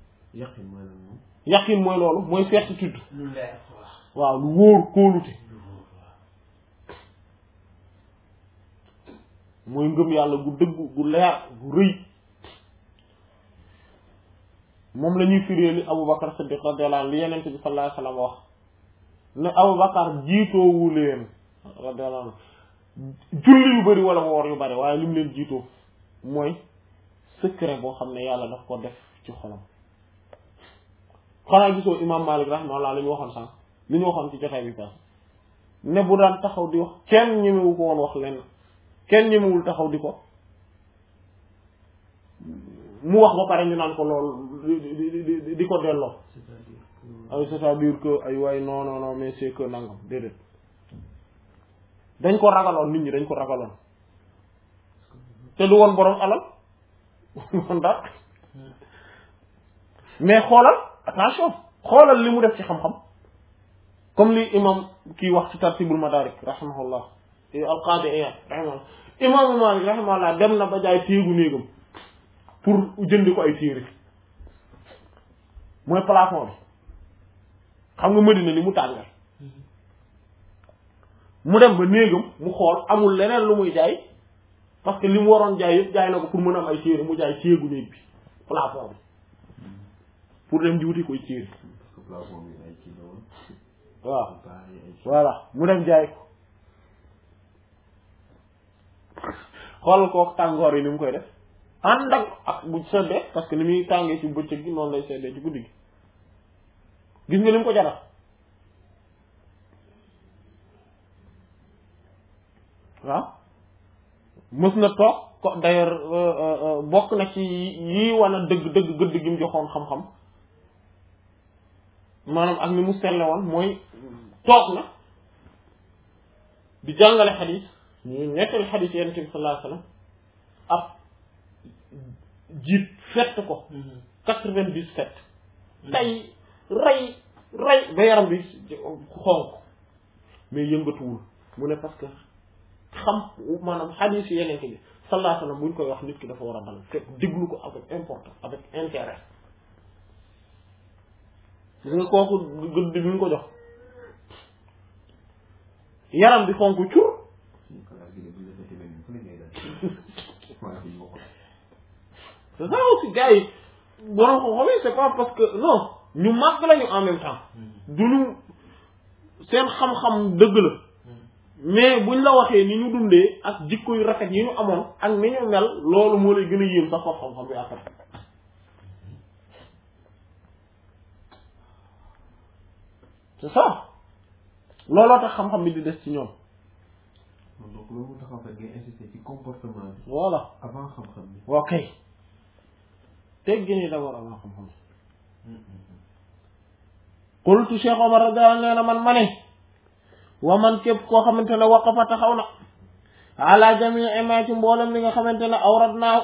yaqin mooy loolu mooy certitude lu leer waaw lu wóor kóolute mooy ngëm yàlla gu dëggu gu leer gu rëy moom la ñuy firée li Aboubacar Siddiq radiyallahu anhu li Yonent bi sallallahu alayhi wa sallam wax ne Aboubacar jiitoowu leen radiyallahu anhu julli yu bari wala woor yu bari waaye li mu leen jiitoo mooy secret boo xam ne yàlla daf ko def ci xolam xanaa gisoo imam Malik rahimahullah li ñu waxoon sànq li ñu waxoon ci jotaay bi pass ne bu daan taxaw di wax kenn ñemewu ko woon wax lenn kenn ñemewul taxaw di ko mu wax ba pare ñu naan ko lool di ko delloo ay c'est-à-dire que ay waay non mais c'est que nangam déedéet dañ ko ragaloon nit ñi dañ ko ragaloon te du woon boroom alal woon daal mais xoolal attention xoolal li mu def ci xam-xam comme li imam kii wax ci tartibul madarik rahimahullah al-Qadi Iyad rahimahullah imam Malik rahimahullah dem na ba jaay téegu néegam pour jëndi ko ay téere mooy plafond bi xam nga Madina li mu tàngal mu dem ba néegam mu xool amul leneen lu muy jaay parce que li mu waroon jaay yëpp jaay na ko pour mën a am ay téere mu jaay téegu néeg bi plafond bi pour dem jiwuti koy téere waaw voilà mu dem jaay ko xoolal kooku tàngoor yi ni mu koy def ànd ak bu seddee parce que ni muy tàngee ci bëccëg gi noonu lay seddee ci guddi gi gis nga ni mu ko jaral waaw mës na toog ko d'ailleurs bokk na ci yi wana dëgg gëdd gi mu joxoon xam-xam maanaam ak ni mu selle woon mooy toog na di jàngale xadiis ñu nettali xadiis Yonent bi sallallahu alayhi wasallam ab jiit fett ko 97 day rey ba yaram bi xonk mais yëngatuwul mu ne parce que xam maanaam xadiis Yonent bi sallallahu alayhi wasallam buñ koy wax nit ki dafa war a dal te déglu ko avec importance avec intérêt gis nga kooku gëdd bi ñu ko jox yaram bi xonk cur c'est ça aussi gars yi borom ko xamee c'est pas parce que non ñu màgg lañu en même temps duñu seen xam-xam dëgg la mais buñ la waxee ni ñu dundee ak jikko yu rafet yi ñu amoon ak ni ñu mel loolu moo lay gën a yéem sax foofu xam-xam bi après c'est ça looloo tax xam-xam bi di des ci ñoom. donc loolu moo tax en fait ngay insister ci comportement bi. voilà avant xam-xam bi. ok teggin yi d'abord avant xam-xam. qultu Cheikh Omar radiyallahu anhu nee na man ma ne wa man képp koo xamante ne waqafa taxaw na ala jamii ma ci mboolem li nga xamante ne awrat naaw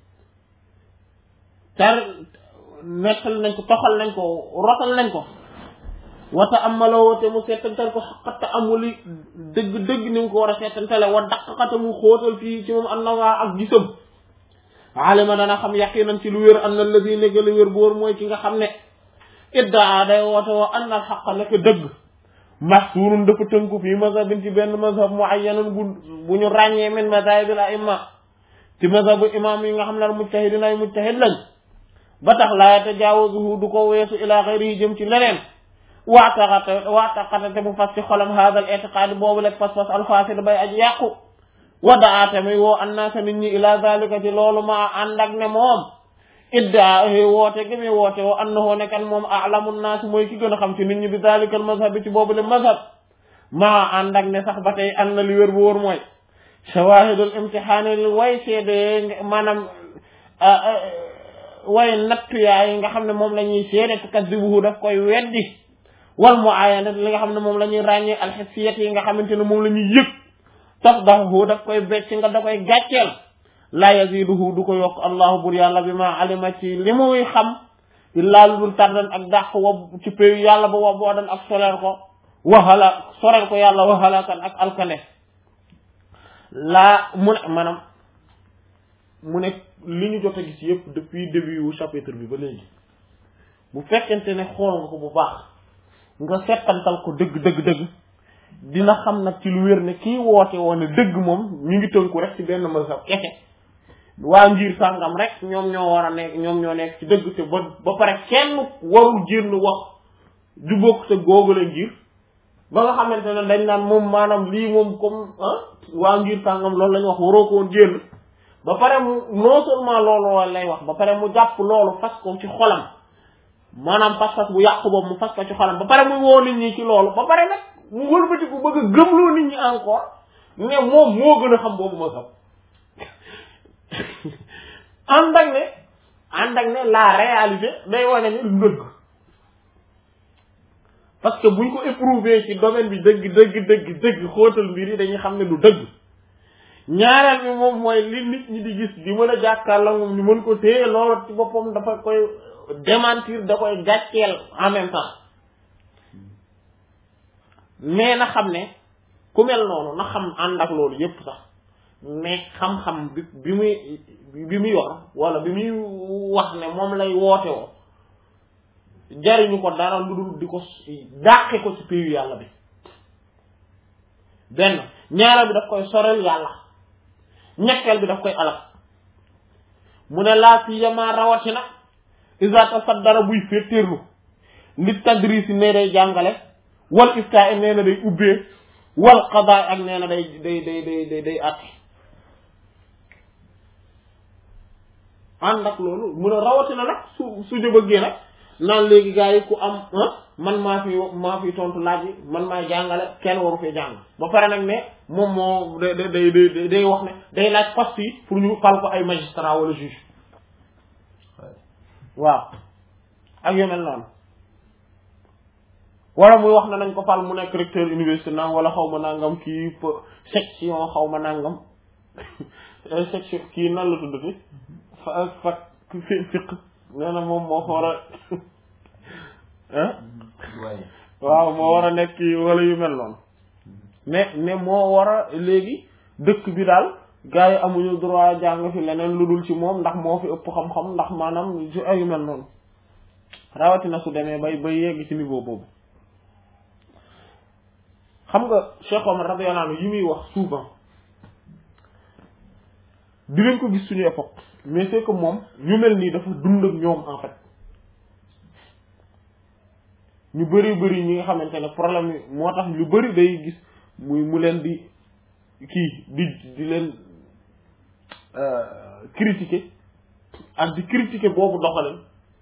tar nettal nañ ko toxal nañ ko rotal nañ ko wata amaloo te mu seetantal ko xaqata amuli dëgg-dëgg ni mu ko war a seetantale wa daqaqata mu xóotal fii ci moom am na waa ak gisam alima dana xam yaqinan ci lu wér an na ladi négga lu wér bu wóor mooy ki nga xam ne iddaa day woote woo an na xaqa nekk dëgg mahsurun dafa tënku fii mazhabin ci benn mazhab muayyanun bu ñu ràññee min mazhabil a'imma ci mazhabu imam yi nga xam ne mujtahidin ay mujtahid lañ ba tax laa yatajaawazuhu du ko weesu ila ghayrihi jëm ci leneen waataqata te mu fas ci xolam hada al i'tiqad boobu lek fas alfasid bay aji yàqu wadaa tamit woo annaasa nit ñi ila zalika ci loolu ma ànd ak ne moom iddaa woote gi muy woote woo annahu ne kan moom a'lamu naas mooy ki gën a xam ci nit ñi bi zalika al mazhab bi ci boobu le mazhab maa ànd ak ne sax ba tey an na li wér bu wóor mooy shawahidul imtihaani li way seede maanaam way nattuyaay yi nga xam ne moom la ñuy seede tukazzibuhu daf koy weddi wal mu'ayyanat li nga xam ne moom la ñuy ràññee alxissiyat yi nga xamante ne moom la ñuy yëg tafdahu daf koy becc nga da koy gàcceel la yaziduhu du ko yokk allahu bur yàlla bi ma alima ci li muy xam illaa lu dul tardan ak dàq wa ci péyu yàlla ba wa boo dan ak soreel ko yàlla waxalakan ak alkane laa mu ne maanaam mu ne li ñu jot a gis yëpp depuis début wu chapitre bi ba léegi bu fekkente ne xool nga ko bu baax nga settantal ko dëgg dina xam nag ci lu wér ne kii woote woon ne dëgg moom ñu ngi tënku rek ci benn mazhab kese waa ngir sàngam rek ñoom ñoo war a nekk ñoom ñoo nekk ci dëgg te ba pare kenn warul génn wax du bokk te googu la ngir ba nga xamante ne dañ naan moom maanaam lii moom comme waa ngir sàngam loolu lañ wax waroo ko woon génn ba pare mu non seulement loolu lay wax ba pare mu jàpp loolu fas ko ci xolam maanaam pas-pas bu yàqu boobu mu fas ko ci xolam ba pare mu woo nit ñi ci loolu ba pare nag mu wëlbati ko bëgg a gëmloo nit ñi encore ne moom moo gën a xam boobu ma xam ànd ak ne la réalité day wane ni lu dëgg parce que buñ ko éprouver ci domaine bi dëgg xóotal mbir yi dañuy xam ne du dëgg ñaareel bi moom mooy li nit ñi di gis di mën a jàkkaarloo moom ñu mën ko téye loolu ci boppam dafa koy démentir da koy gàcceel en même temps mais na xam ne ku mel noonu na xam ànd ak loolu yépp sax mais xam-xam bi muy yor wala bi muy wax ne moom lay woote woo jariñu ko dara lu dul di ko dàqe ko ci péyu yàlla bi benn ñaareel bi daf koy sorel yàlla ñetteel bi daf koy alal mu ne laa si yamaa rawatina isa tasaddara buy féetéerlu li tadrisi ne day jàngale wal iftaa nee na day ubbee wal qadaa ak nee na day àtte ànd ak loolu mun a rawatina nag su bëggee nag naan léegi gars yi ku am man maa fi tontu laaj yi man maay jàngale kenn waru fee jàng ba pare nag ne moom moo day wax ne day laaj poste yi pour ñu fal ko ay magistrat wala juge waaw ak yu mel noonu wala muy wax na nañ ko fal mu nekk recteur université nang wala xaw ma nangam kii section xaw ma nangam section kii nan la tuddati fa fiq nee na moom moo war a waaw moo war a nekk kii wala yu mel noonu ne moo war a léegi dëkk bi daal gars yi amuñu droit jàng fi leneen lu dul ci moom ndax moo fi ëpp xam-xam ndax maanaam ci ay yu mel noonu rawatina su demee bay yegg ci niveau boobu xam nga Cheikh Omar radiyallahu anhu yi muy wax souvent dinañ ko gis suñu époque mais c'est que moom ñu mel nii dafa dund ak ñoom en fait ñu bëri ñi nga xamante ne problème yi moo tax lu bëri day gis mu leen di kii di leen critiquer ak di critiquer boobu doxalin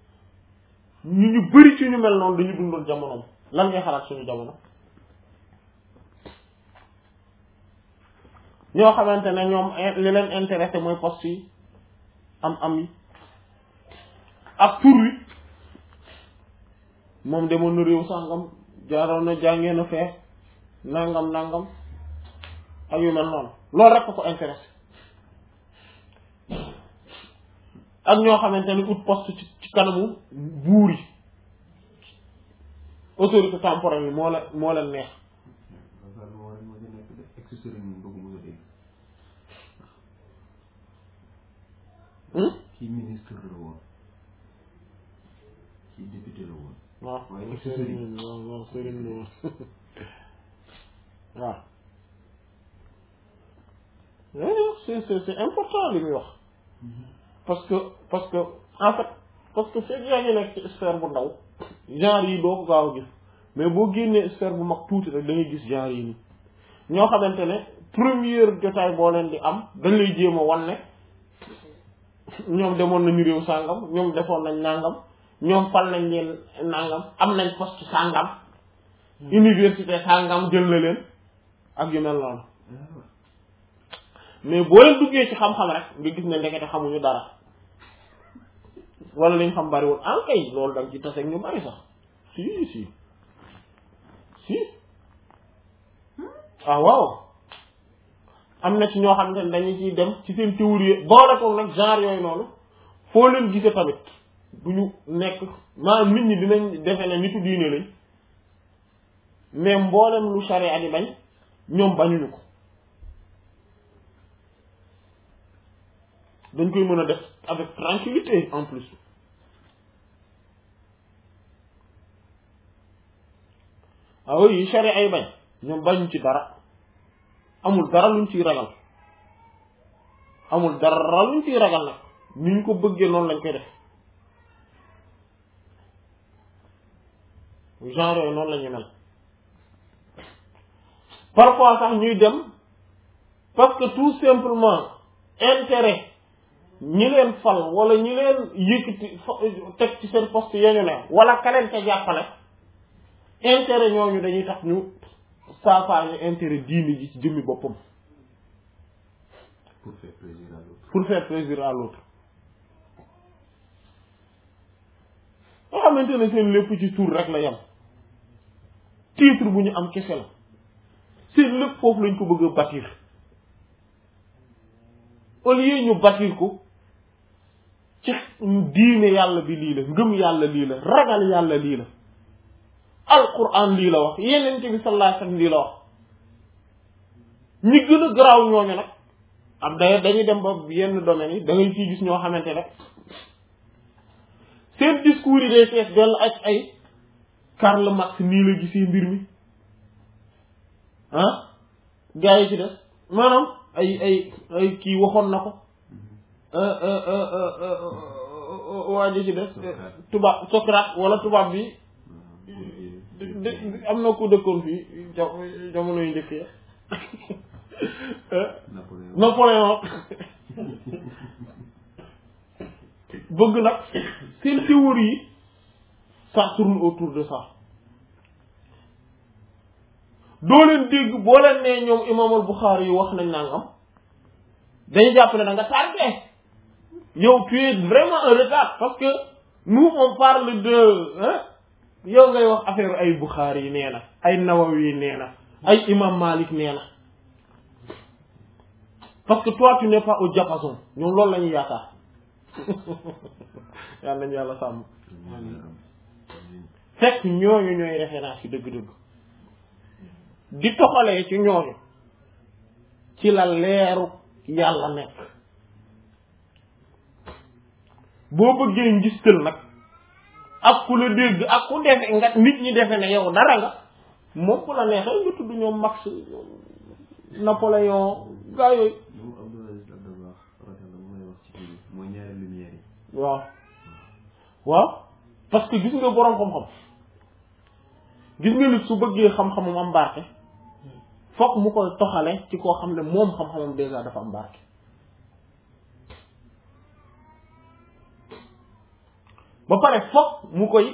ñu bëri ci ñu mel noonu dañu dundoon jamonoom lan ngay xalaat suñu jamono ñoo xamante ne ñoom li leen intéressé mooy poste yi am yi ak tur wi moom demoon na réew sàngam jaaroon na jàngee na fee nangam ak yu mel noonu loolu rek ko intéressé ak ñoo xamante ni ut poste ci kanamu buur yi autorité temporelle yi moo leen neex. kii ministre la woon kii député la woon. waaw waaye sëriñ waaw sëriñ la woon waaw c'est important li muy wax parce que en fait parce que fekk yaa ngi nekk ci sphère bu ndaw genre yi doo ko gaaw a gis mais boo génnee sphère bu mag tuuti rek da ngay gis genre yi nii ñoo xamante ne première jotaay boo leen di am dañ lay jéem a wan ne ñoom demoon nañu réew sàngam ñoom defoon nañ nàngam ñoom fal nañ leen nàngam am nañ poste sàngam université sàngam jël na leen ak yu mel noonu mais boo leen duggee ci xam-xam rek nga gis ne ndekete xamuñu dara wala liñ xam bariwul en kay loolu da nga ci taseeg ñu bari sax si ah waaw am na ci ñoo xamante ne dañu ciy dem ci seen théorie boole ko nag genre yooyu noonu foo leen gisee tamit du ñu nekk maanaam nit ñi dinañ defe ne nitu diine lañ mais mboolem lu charia di bañ ñoom bañuñu ko dañ koy mën a def avec tranquillité en plus ah oui charia ay bañ ñoom bañu ci dara amul dara luñ ciy ragal nag ni ñu ko bëggee noonu lañ koy def genre yooyu noonu la ñu mel parfois sax ñuy dem parce que tout simplement intérêt ñi leen fal wala ñi leen yëkkati teg ci seen poste yañu ne wala ka leen ca jàppale intérêt ñooñu dañuy tax ñu saafaañu intérêt diine ji ci jëmmi boppam pour faire plaisir à l'autre nga xamante ne seen lépp ci tur rek la yam titre bu ñu am kese la seen lépp foofu lañ ko bëgg a bâtir au lieu ñu bâtir ko ci diine yàlla bi lii la ngëm yàlla lii la ragal yàlla lii la alquran lii la wax yeneen bi sallallahu alayhi wasallam lii la wax ñi gën a garaaw ñooñu nag am d'ailleurs dañuy dem ba yenn domaines yi da ngay ciy gis ñoo xamante ne seen discours yi day fees dell ak ay Karl Marx nii la gisee mbir mi ah gaa yi ci des maanaam ay kii waxoon na ko waa ji ci des tubaab Socrate wala tubaab bi am na ku dëkkoon fii jamono yu njëkk ya Napoléon bëgg nag seen théorie yi ça tourne autour de ça doo leen dégg boo leen nee ñoom imam al-Bukhari yi wax nañ nangam dañu jàpp ne da nga tardé yow tu es vraiment en retard parce que nous on parle de yow ngay wax affaire ay Bukhari yi nee na ay Nawawi yi nee na ay imam Malik nee na parce que toi tu n'es pas au diapason ñoom loolu la ñuy yaakaar yal nañu yàlla sàmm fekk ñooñu ñooy référence yi dëgg-dëgg di toxalee ci ñooñu ci la leeru yàlla nekk boo bëggee ngistal nag ak ku la dégg ak ku defe nga nit ñi defe ne yow dara nga moom ku la neexee nga tudd ñoom Max Napoléon gaa yooyu waaw parce que gis nga boroom xam-xam gis nga nit su bëggee xam-xamam am barke fokk mu koy toxale ci koo xam ne moom xam-xamam déjà dafa am barke ba pare fokk mu koy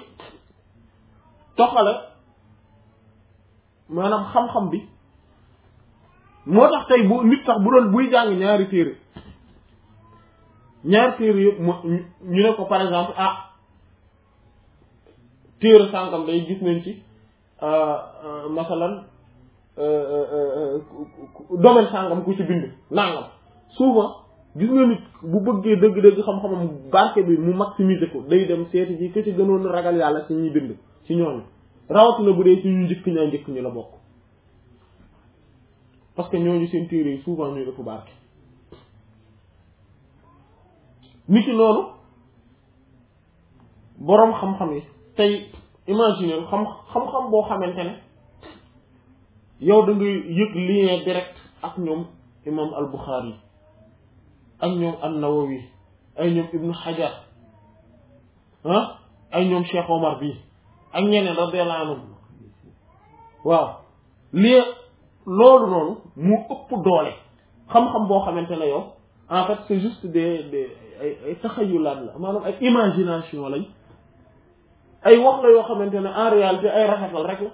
toxale maanaam xam-xam bi moo tax tey bu nit sax bu doon buy jàng ñaari téere yëpp ñu ne ko par exemple téere sàngam day gis nañ ci masalan domaine sàngam ku ci bind nangam souvent gis nga nit bu bëggee dëgg-dëgg xam-xamam barke bi mu maximiser ko day dem seeti ji ke ci gënoon ragal yàlla ci ñuy bind ci ñooñu rawatina bu dee ci ñu njëkk ñu la bokk parce que ñooñu seen téere yi souvent ñuy ëpp barke nit ki noonu boroom xam-xam yi tey imaginer xam-xam boo xamante ne yow da ngay yëg lien direct ak ñoom imam al-Bukhari ak ñoom an-Nawawi ay ñoom Ibn Hajar ay ñoom Cheikh Omar bi ak ñeneen radiyallahu anhum waaw lii loolu noonu mu ëpp doole xam-xam boo xamante ne yow en fait c'est juste ay taxayulaat la maanaam ay imagination lañ ay wax la yoo xamante ne en réalité ay rafetal rek la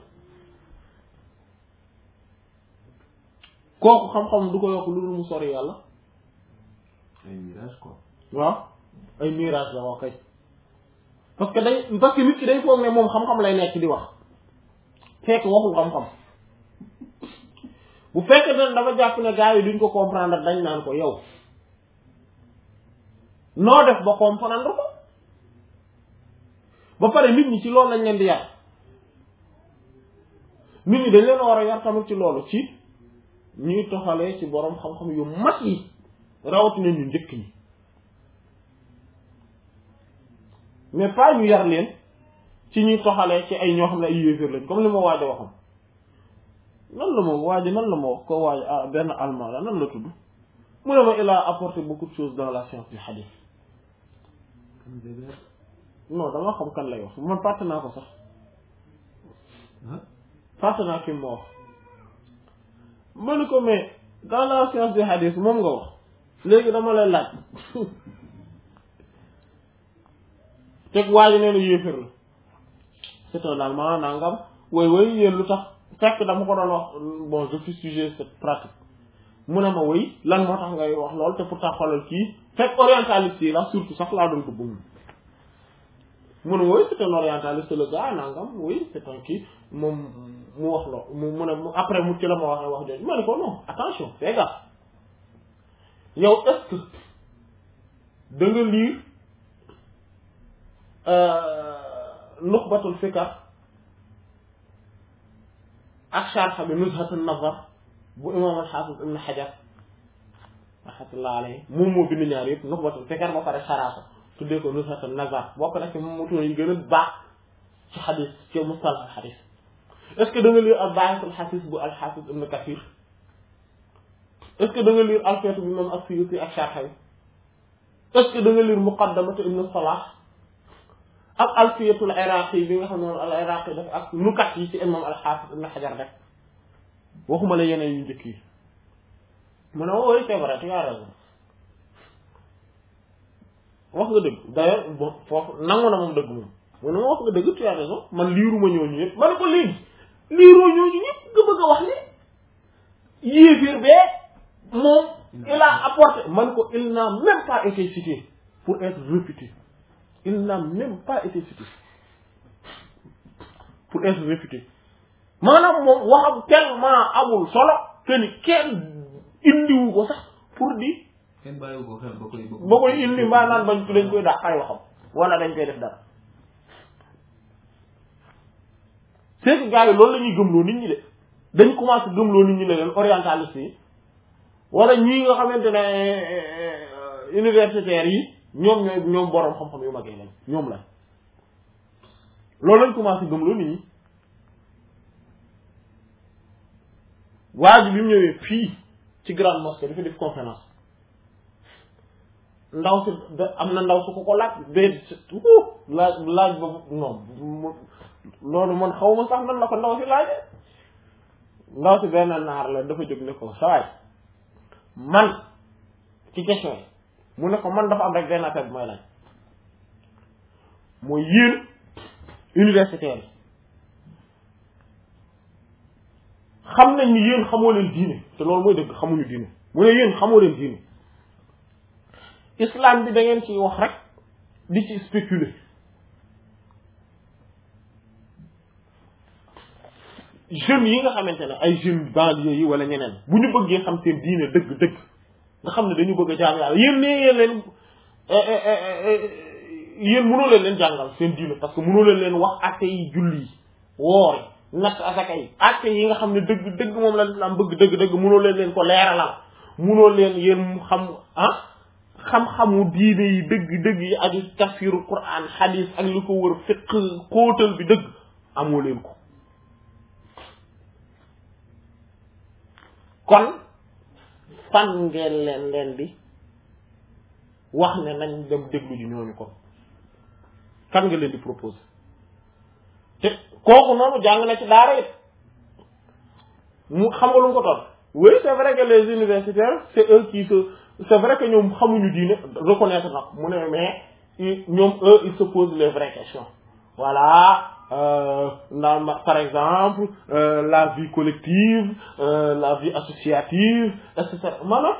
kooku xam-xam du ko yokk lu dul mu sori yàlla ay mirage quoi. waaw ay mirage la wax kay parce que nit ki day foog ne moom xam-xam lay nekk di wax fekk waxul xam-xam bu fekkee ne dafa jàpp ne gars yi duñ ko comprendre dañ naan ko yow noo def ba comprendre ko ba pare nit ñi ci loolu lañ leen di yar nit ñi dañ leen war a yar tamit ci loolu ci ñuy toxalee ci boroom xam-xam yu mag yi rawatina ñu njëkk ñi mais pas ñu yar leen ci ñuy toxalee ci ay ñoo xam ne ay yéeféer lañ comme li ma waaj a waxam nan la ma wax ko waaj benn allemand la nan la tudd mu ne ma il a apporté beaucoup de choses dans la science du hadith non dama xam kan lay wax man fàtte naa ko sax fàtte naa ki ma wax ma ne ko mais dans la science du hadith moom nga wax léegi dama lay laaj teg waaji nee na yéeféer la c'est un allemand nangam way yéen lu tax fekk dama ko doon wax bon je suis sujet cette pratique mu ne ma way lan moo tax ngay wax lool te pourtant xoolal kii fekk orientaliste yi la surtout sax laa doon ko bëgg mu ne way c'est un orientaliste le gars nangam oui c'est un kii moom mu wax loo mu ne après mu ci la ma waxee wax jooju ma ne ko non attention fais gaffe yow est-ce que da nga lire nuxbatul fikar ak sharh bi nuzhatun nazar bu imam al-Hafiz ibn Hajar rahmatullah alayhi moom moo bind ñaar yëpp nuxbatul fikar ba pare sharh tuddee ko nuzhatun nazar bokk na ci mutuno yi gën a baax ci xadis ci mustalah xadis est-ce que da nga lire al-Ba'ithul Hafiz bu al-Hafiz ibn Kathir est-ce que da nga lire al-Fiqh bi moom ak Suyuti ak sharh bi est-ce que da nga lire muqaddamatu ibn Salah ak alfiyatul iraqi bi nga xam ne al-Iraqi def ak nukat yi ci imam al-Hafiz ibn Hajar def waxuma la yeneen yu njëkk yi mu ne oui c'est vrai tu as raison wax nga dëgg d'ailleurs bon foofu nangu na moom dëgg moom mu ne ma wax nga dëgg tu as raison man liiruma ñooñu ñëpp ma ne ko léegi liiroo ñooñu ñëpp nga bëgg a wax ni yéefir bee moom il a apporté man ko il n'a même pas été cité pour être réfuté il n'a même pas été cité pour être réfuté maanaam moom waxam tellement amul solo que ni kenn indiwu ko sax pour di kenn bàyyiwu ko xel ba koy indi mbaa naan bañ dañ koy dàq ay waxam wala dañ koy def dara c'est que gars yi loolu la ñuy gëmloo nit ñi de dañ commencé gëmloo nit ñi ne leen orientaliste yi wala ñii nga xamante ne universitaires yi ñoom boroom xam-xam yu mag yi lañ ñoom la loolu lañ commencé gëmloo nit ñi waa ji bi mu ñëwee fii ci grande mosquée dafa def conférence ndaw si am na ndaw su ko laaj laaj ba non loolu man xaw ma sax nan la ko ndaw si laaje ndaw si benn naar la dafa jóg ne ko sawaay man ci question yi mu ne ko man dafa am rek benn affaire bi may laaj mooy yéen universitaire yi xam nañ ni yéen xamoo leen diine te loolu mooy dëgg xamuñu diine mu ne yéen xamoo leen diine islam bi da ngeen ciy wax rek di ci spéculer jeunes yi nga xamante ne ay jeunes banlieue yi wala ñeneen bu ñu bëggee xam seen diine dëgg-dëgg nga xam ne dañu bëgg a jaam yàlla yéen nee leen yéen mënoo leen jàngal seen diine parce que mënoo leen wax acte yi julli yi woor yi natt asaka yi acte yi nga xam ne dëgg moom la islam bëgg dëgg mënoo leen ko leeralal mënoo leen yéen xam xam-xamu diine yi dëgg yi aju tafsiru Qur'an hadith ak li ko wër fiqh xóotal bi dëgg amoo leen ko kon fan ngeen leen di wax ne nañ dem déglu ji ñooñu ko kan nga leen di proposer te kooku noonu jàng na ci daara it mu xam nga lu mu ko toll oui c'est vrai que les universitaires c'est eux qui c'est vrai que ñoom xamuñu diine reconnaître nag mu ne mais ñoom ils se posent les vraies questions voilà par exemple la vie collective la vie associative etc. maanaam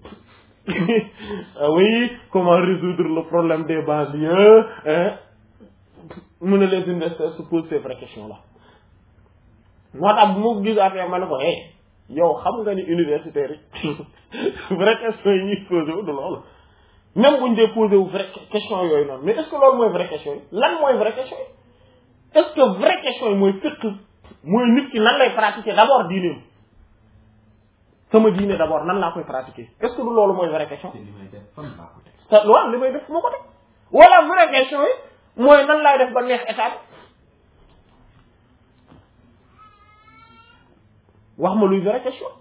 oui comment résoudre le problème des banlieues mu ne les universitaires se posent ces vraies questions là moo tax bu ma gis affaire ma ne ko yow xam nga ni universitaires yi vraie question yi ñuy posé wu du loolu même buñ dee posé wu vraie question yooyu noonu mais est-ce que loolu mooy vraie question yi lan mooy vraie question yi est-ce que vraie question yi mooy fiqh mooy nit ki nan lay pratiquer d'abord diineem sama diine d'abord nan laa koy pratiquer est-ce que du loolu mooy vraie question li may def fu ma ko teg wala vraie question yi mooy nan laay def ba neex état wax ma luy vraie question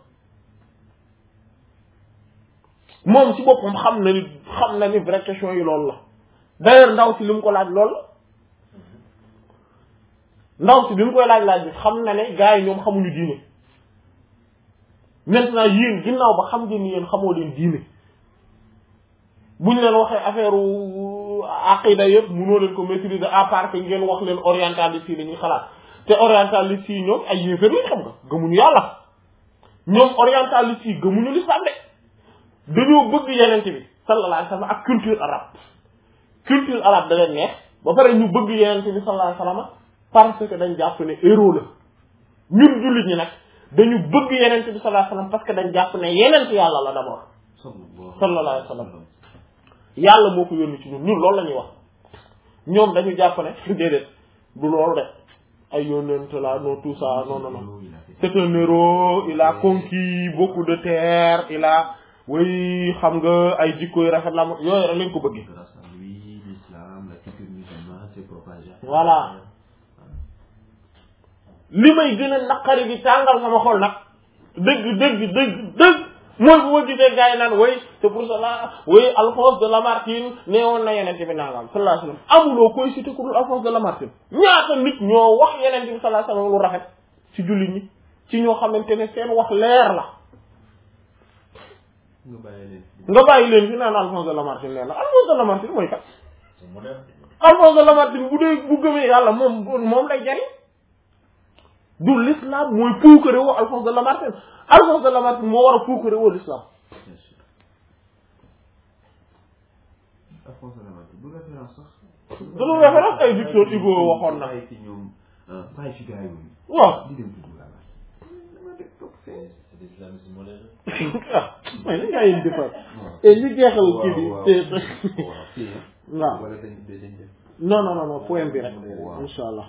moom ci boppam xam na ni vraie question yi loolu la d'ailleurs ndaw si li mu ko laaj loolu la ndaw si bi mu koy laaj bi xam na ne gars yi ñoom xamuñu diine maintenant yéen ginnaaw ba xam ngeen ni yéen xamoo leen diine buñ leen waxee affaire aqida yëpp mënoo leen ko maîtriser à part que ngeen wax leen orientaliste yi la ñuy xalaat te orientaliste yi ñoom ay yéefar lañ xam nga gëmuñu yàlla ñoom orientaliste yi gëmuñu l'islam de dañoo bëgg yenente bi sallallahu alayhi wasallam ak culture arabe da leen neex ba pare ñu bëgg yenente bi sallallahu alayhi wasallam parce que dañ jàpp ne héros la ñun jullit ñi nag dañu bëgg yenente bi sallallahu alayhi wasallam parce que dañ jàpp ne yenente yàlla la d'abord sallallahu alayhi wasallam yàlla moo ko yónni ci ñun loolu la ñuy wax ñoom dañu jàpp ne déedéet du loolu de ay yónnent la non tout ça non c'est un héros il a conquis beaucoup de terres il a way xam nga ay jikko yu rafet la yooyu rek lañ ko bëggee voilà li may gën a naqari di tàngal sama xol nag dëgg mooy bu ma gisee gars yi naan way c'est pour cela way Alphonse de Lamartine nee woon na yenente bi nangam sallallahu alayhi wasallam amuloo koy cité ku dul Alphonse de Lamartine ñaata nit ñoo wax yenente bi sallallahu alayhi wasallam lu rafet ci jullit ñi ci ñoo xamante ne seen wax leer la nga bàyyi leen fi naan Alphonse de Lamartine leer la Alphonse de Lamartine mooy kat Alphonse de Lamartine bu gëmee yàlla moom lay jariñ du l'islam mooy puukare woo Alphonse de Lamartine Alphonse de Lamartine moo war a puukare woo l'islam du référence ay Victor Hugo waxoon na waaw may nañ gaa yéen defar et li jeexal kii bi waaw non poème bi rek insha allah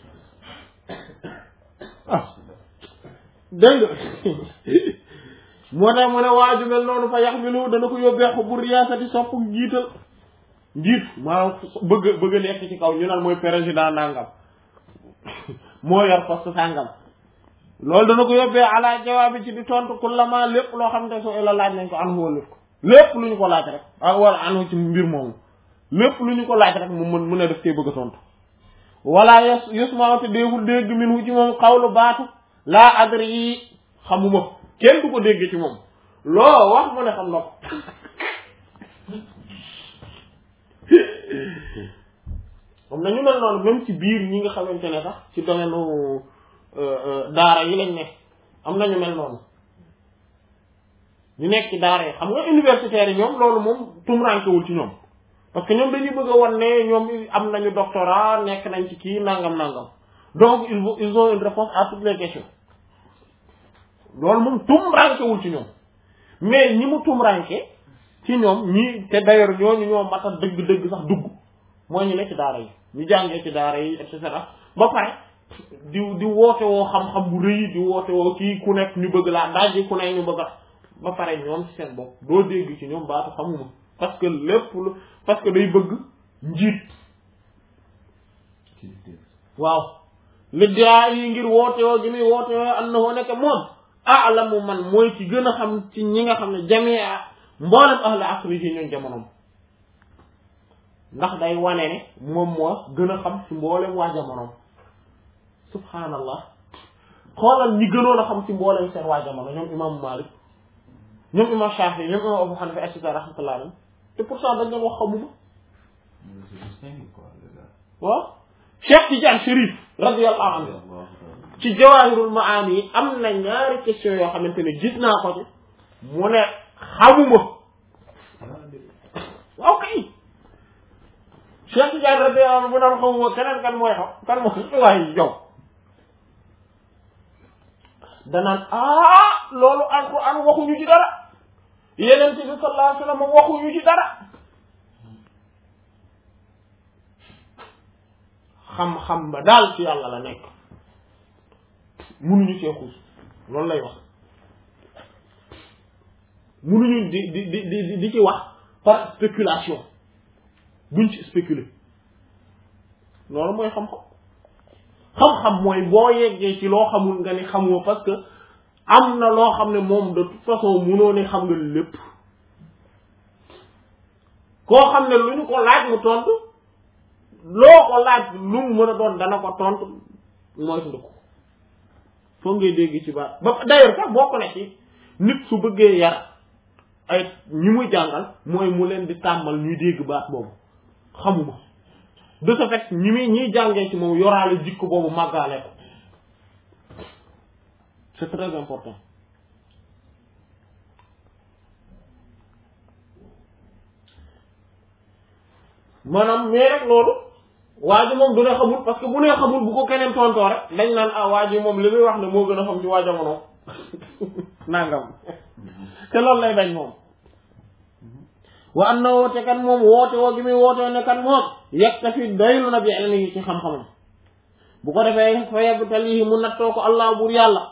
dégg nga moo tax mu ne waaju mel noonu fa yax milu dana ko yóbbee xobu riyaasati sopp njiit maanaam bëgg a nekk ci kaw ñu naan mooy président nangam moo yor poste sàngam loolu dana ko yóbbee ala jawaabi ci di tontu kullama lépp loo xam ne soo la laaj nañ ko an wóolif ko lépp lu ñu ko laaj rek wala anu ci mbir moomu lépp lu ñu ko laaj rek mu mën a def tey bëgg a tontu wala yos mawte déegul dégg min wu ci moom xawlu baatu laa adri yi xamuma ko kenn du ko dégg ci moom loo wax mu ne xam na ko am na ñu mel noonu même ci biir ñi nga xamante ne sax ci domaine daara yi lañ ne am nañu mel noonu ñu nekk ci daara yi xam nga universitaires yi ñoom loolu moom tumurankewul ci ñoom parce que ñoom dañuy bëgg a wan ne ñoom am nañu doctorat nekk nañ ci kii nangam donc ils ont une réponse à toutes les questions loolu moom tumurankewul ci ñoom mais ñi mu tumranke ci ñoom ñi te d'ailleurs ñooñu ñoo mat a dëgg-dëgg sax dugg mooy ñu nekk ci daara yi ñu jàngee ci daara yi et cetera ba pare di woote woo xam-xam bu rëy di woote woo kii ku nekk ñu bëgg laa daaj ku nekk ñu bëgg ba pare ñoom ci seen bopp doo dégg ci ñoom baatu xamuma parce que parce que day bëgg njiit waaw li daa yi ngir woote woo gi muy woote woo am na woo nekk moom a'lamu man mooy ci gën a xam ci ñi nga xam ne jamia mboolem ahli asri yi ñoom jamonoom ndax day wane ne moom moo gën a xam ci mboolem waa jamonoom subhanallah xoolal ñi gënoon a xam ci mboolem seen waa jamono ñoom imam Malik ñoom imam Shafi ñoom imam Abu Hanifa et cetera rahmatullah alayhi te pourtant dañ doon wax xamuma waaw Cheikh Tidiane Chérif radiyallahu anhu ci Jawahirul Maani yi am na ñaari question yoo xamante ne gis naa ko ci mu ne xamuma waaw kay Cheikh Tidiane radiyallahu anhu mu naan xamuma keneen kan mooy kan mooy waaye yow danaan loolu alquran waxuñu ci dara yeneen bi sallallahu alayhi wasallam waxuñu ci dara xam-xam ba daal ci yàlla la nekk munuñu see xuus loolu lay wax munuñu di ci wax par spéculation buñ ci spéculer loolu mooy xam-xam mooy boo yeggee ci loo xamul nga ni xamoo parce que am na loo xam ne moom de toute façon munoo ne xam nga lépp koo xam ne lu ñu ko laaj mu tontu loo ko laaj lu mu mën a doon dana ko tontu mooy tunduko foo ngay dégg ci baat ba d'ailleurs sax bokk na ci nit su bëggee yar ay ñi muy jàngal mooy mu leen di tàmmal ñuy dégg baat boobu xamuma de ce fait ñiy jàngee ci moom yoraale jikko boobu màggaale ko c'est très important maanaam mais rek loolu waa ji moom du ne xamul parce que bu nee xamul bu ko keneen tontoo rek dañ naan waa ji moom li muy wax ne moo gën a xam ci waa jamono nangam te loolu lay bañ moom wa an na woote kan moom woote woo gi muy woote ne kan moom yaktafi doylu na bi ilmihi ci xam-xamam bu ko defee fa yabtalihi mu nattoo ko allah buur yàlla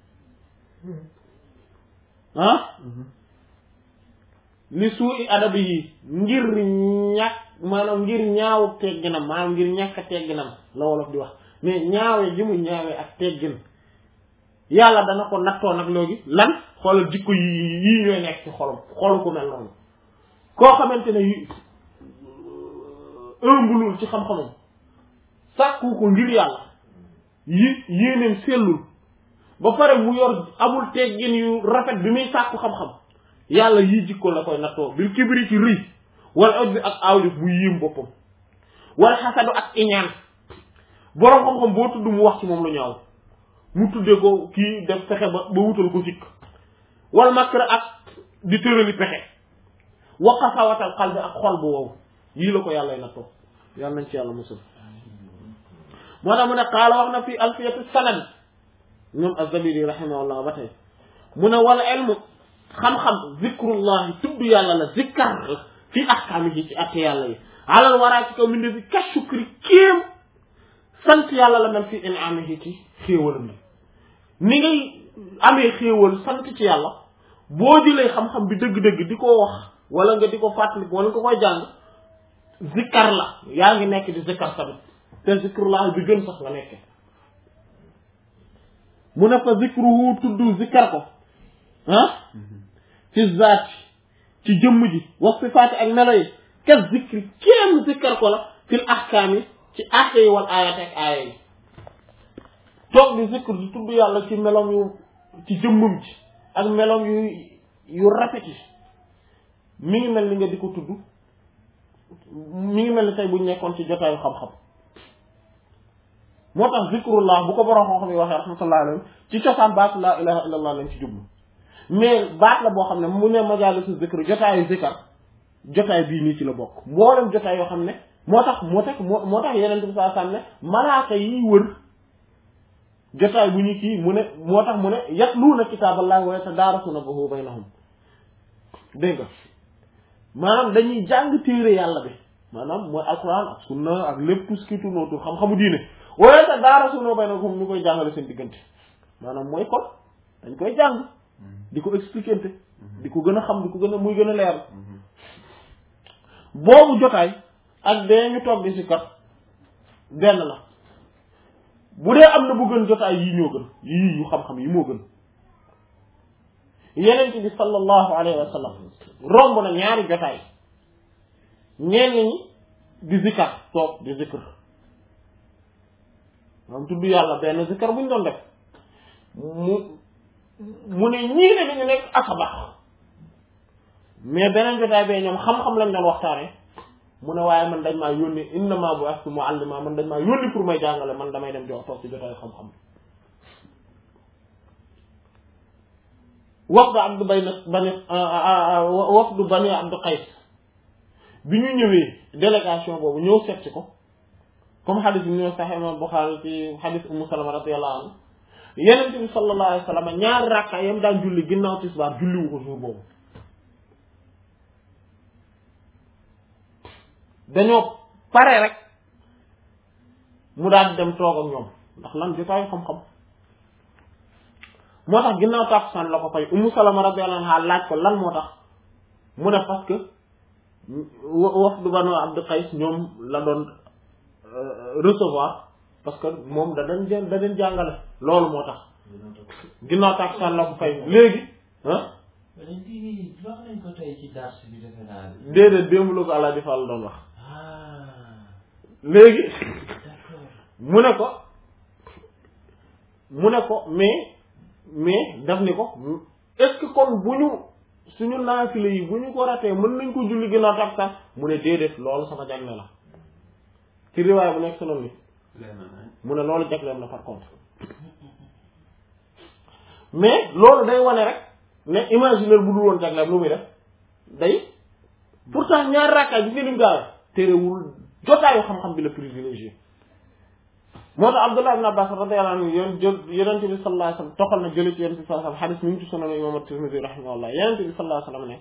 li suu'i adabi yi ngir maanaam ngir ñaaw tegginam maanaam ngir ñàkk tegginam la wolof di wax mais ñaawee ji mu ñaawee ak teggin yàlla dana ko nattoo nag léegi lan xoolal jikko yii ñooy nekk ci xolu ko mel noonu koo xamante ne ëmbulul ci xam-xamam sàkku ko ngir yàlla yéeneen sellul ba pare mu yor amul teggin yu rafet bi muy sàkku xam-xam yàlla yii jikko la koy nattoo bil kibri ci rëy wala oj bi ak aawlif mu yéem boppam wala xasadu ak iñaan boroom xam-xam boo tudd mu wax ci moom lu ñaaw mu tuddee ko kii def fexe ba wutal ko sikk wal makra ak di tërali pexe wa qasawatal qalbi ak xol bu wow yii la ko yàlla nattoo yàlla nañ ci yàlla musul moo tax mu ne qaala wax na fi alfiyatu sanad ñoom az-Zabidi rahimahullah ba tey mu ne wala ilmu xam-xam zikrullahi tudd yàlla la zikkar la fi ahkaamihi ci atte yàlla yi alal waraa ci kaw minde bi ka shukri kéem sant yàlla la mel fi in'amihi ci xéewalam ni ngay amee xéewal sant ci yàlla boo jëlee xam-xam bi dëgg-dëgg di ko wax wala nga di ko fàttali wala nga koy jàng zikkar la yaa ngi nekk di zikkar tamit te zikrullah bi gën sax nga nekke mu ne fa zikruhu tudd zikkar ko fi zaati ci jëmm ji wa sifaati ak melo yi ka zikri kéem zikkar ko la fil ahkaami ci atte yi wal ayat ak aaya yi toog di zikr di tudd yàlla ci melom yu ci jëmmam ji ak melom yu rafet yi mi ngi mel ni nga di ko tudd mi ngi mel ni tey buñ nekkoon ci jotaayu xam-xam moo tax zikrullah bu ko borom xam-xam yi waxee rahmatullahi alayhi ci cosaan baatu laa ilaha illallah lañ ci jublu mais baat la boo xam ne mu ne majalisu zikr jotaayu zikar jotaay bii nii ci la bokk mboolem jotaay yoo xam ne moo tax yeneen bi saa sànne malaaka yi wër jotaay bu ñu kii mu ne moo tax mu ne yatluuna kitaaballahi wa yatadaarasuunahu baynahum dégg nga maanaam dañuy jàng téere yàlla bi maanaam mooy alquran ak sunna ak lépp tout ce qui tourne autour xam-xamu diine wa yatadaarasuunahu baynahum ñu koy jàngale seen diggante maanaam mooy kon dañ koy jàng di ko expliquer di ko gën a xam di ko gën a muy gën a leer boobu jotaay ak dee ñu toog di si kat benn la bu dee am na bu gën jotaay yii ñoo gën yii yu xam-xam yi moo gën yeneen bi sallallahu alayhi wa sallam romb na ñaari jotaay ñenn ñi di zikar toog di zikr moom tudd yàlla benn zikar bu ñu doon def mu ne ñii ne dañu nekk asabax mais beneen jotaay bee ñoom xam-xam lañ doon waxtaane mu ne waaye man dañ maa yónni innama bu'ithtu mu'allima man dañ maa yónni pour may jàngale man damay dem jox toog ci jotaay xam-xam wafdu bani Abdu Qays bi ñu ñëwee délégation boobu ñëw seet ci ko comme xadis bi ñëw Sahih Imam Bukhari ci xadis Ummu Salama radiyallahu anha Yonent bi sallallahu alayhi wa sallam ñaari rakka yam daan julli ginnaaw tisbaar julliwu ko jour boobu dañoo pare rek mu daal dem toog ak ñoom ndax lan jotaayu xam-xam moo tax ginnaaw tàkkusaan la ko fay Ummu Salama radiyallahu anha laaj ko lan moo tax mu ne parce que wafdu Banu Abdu Qays ñoom la doon recevoir parce que moom da dañ jàngale loolu moo tax ginnaaw tàkkusaan la ko fay léegi lii wax nañ ko tey ci dars bi defe naa déedéet démb la ko Alaaji Fall doon wax léegi mu ne ko mais daf ni ko est-ce que kon bu ñu suñu naafile yi bu ñu ko ratee mën nañ ko julli ginnaaw tàkkusaan mu ne déedéet loolu sama jagle la ci riwaay bu nekk solo ni mu ne loolu jagleem la par contre mais loolu day wane rek ne imaginaire bu dul woon jagleem lu muy def day pourtant ñaari rakkaay bi nga lim gaawe terewul jotaayu xam-xam bi la privilégié moo tax Abdullah ibn Abbas radiyallahu anhu yonent bi sallallahu alayhi wasallam toxal na jële ci yonent bi sallallahu alayhi wasallam xadis mi ngi ci sunan imam at-Tirmidhi rahimahullah yonent bi sallallahu alayhi wasallam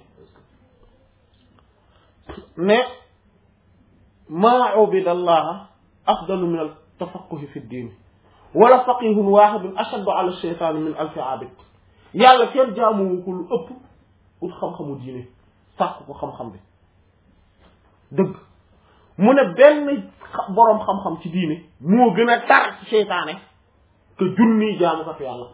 ne maa ubida allaha afdalu min al-tafaqquhi fi ad-din wala faqihun wahidun ashaddu ala ash-shaytan min alfi abid yàlla kenn jaamuwu ko lu ëpp ut xam-xamu diine sàkk ko xam-xam bi dëgg mu ne benn boroom xam-xam ci diine moo gën a tar ci seytaane que junniy jaamukatu yàlla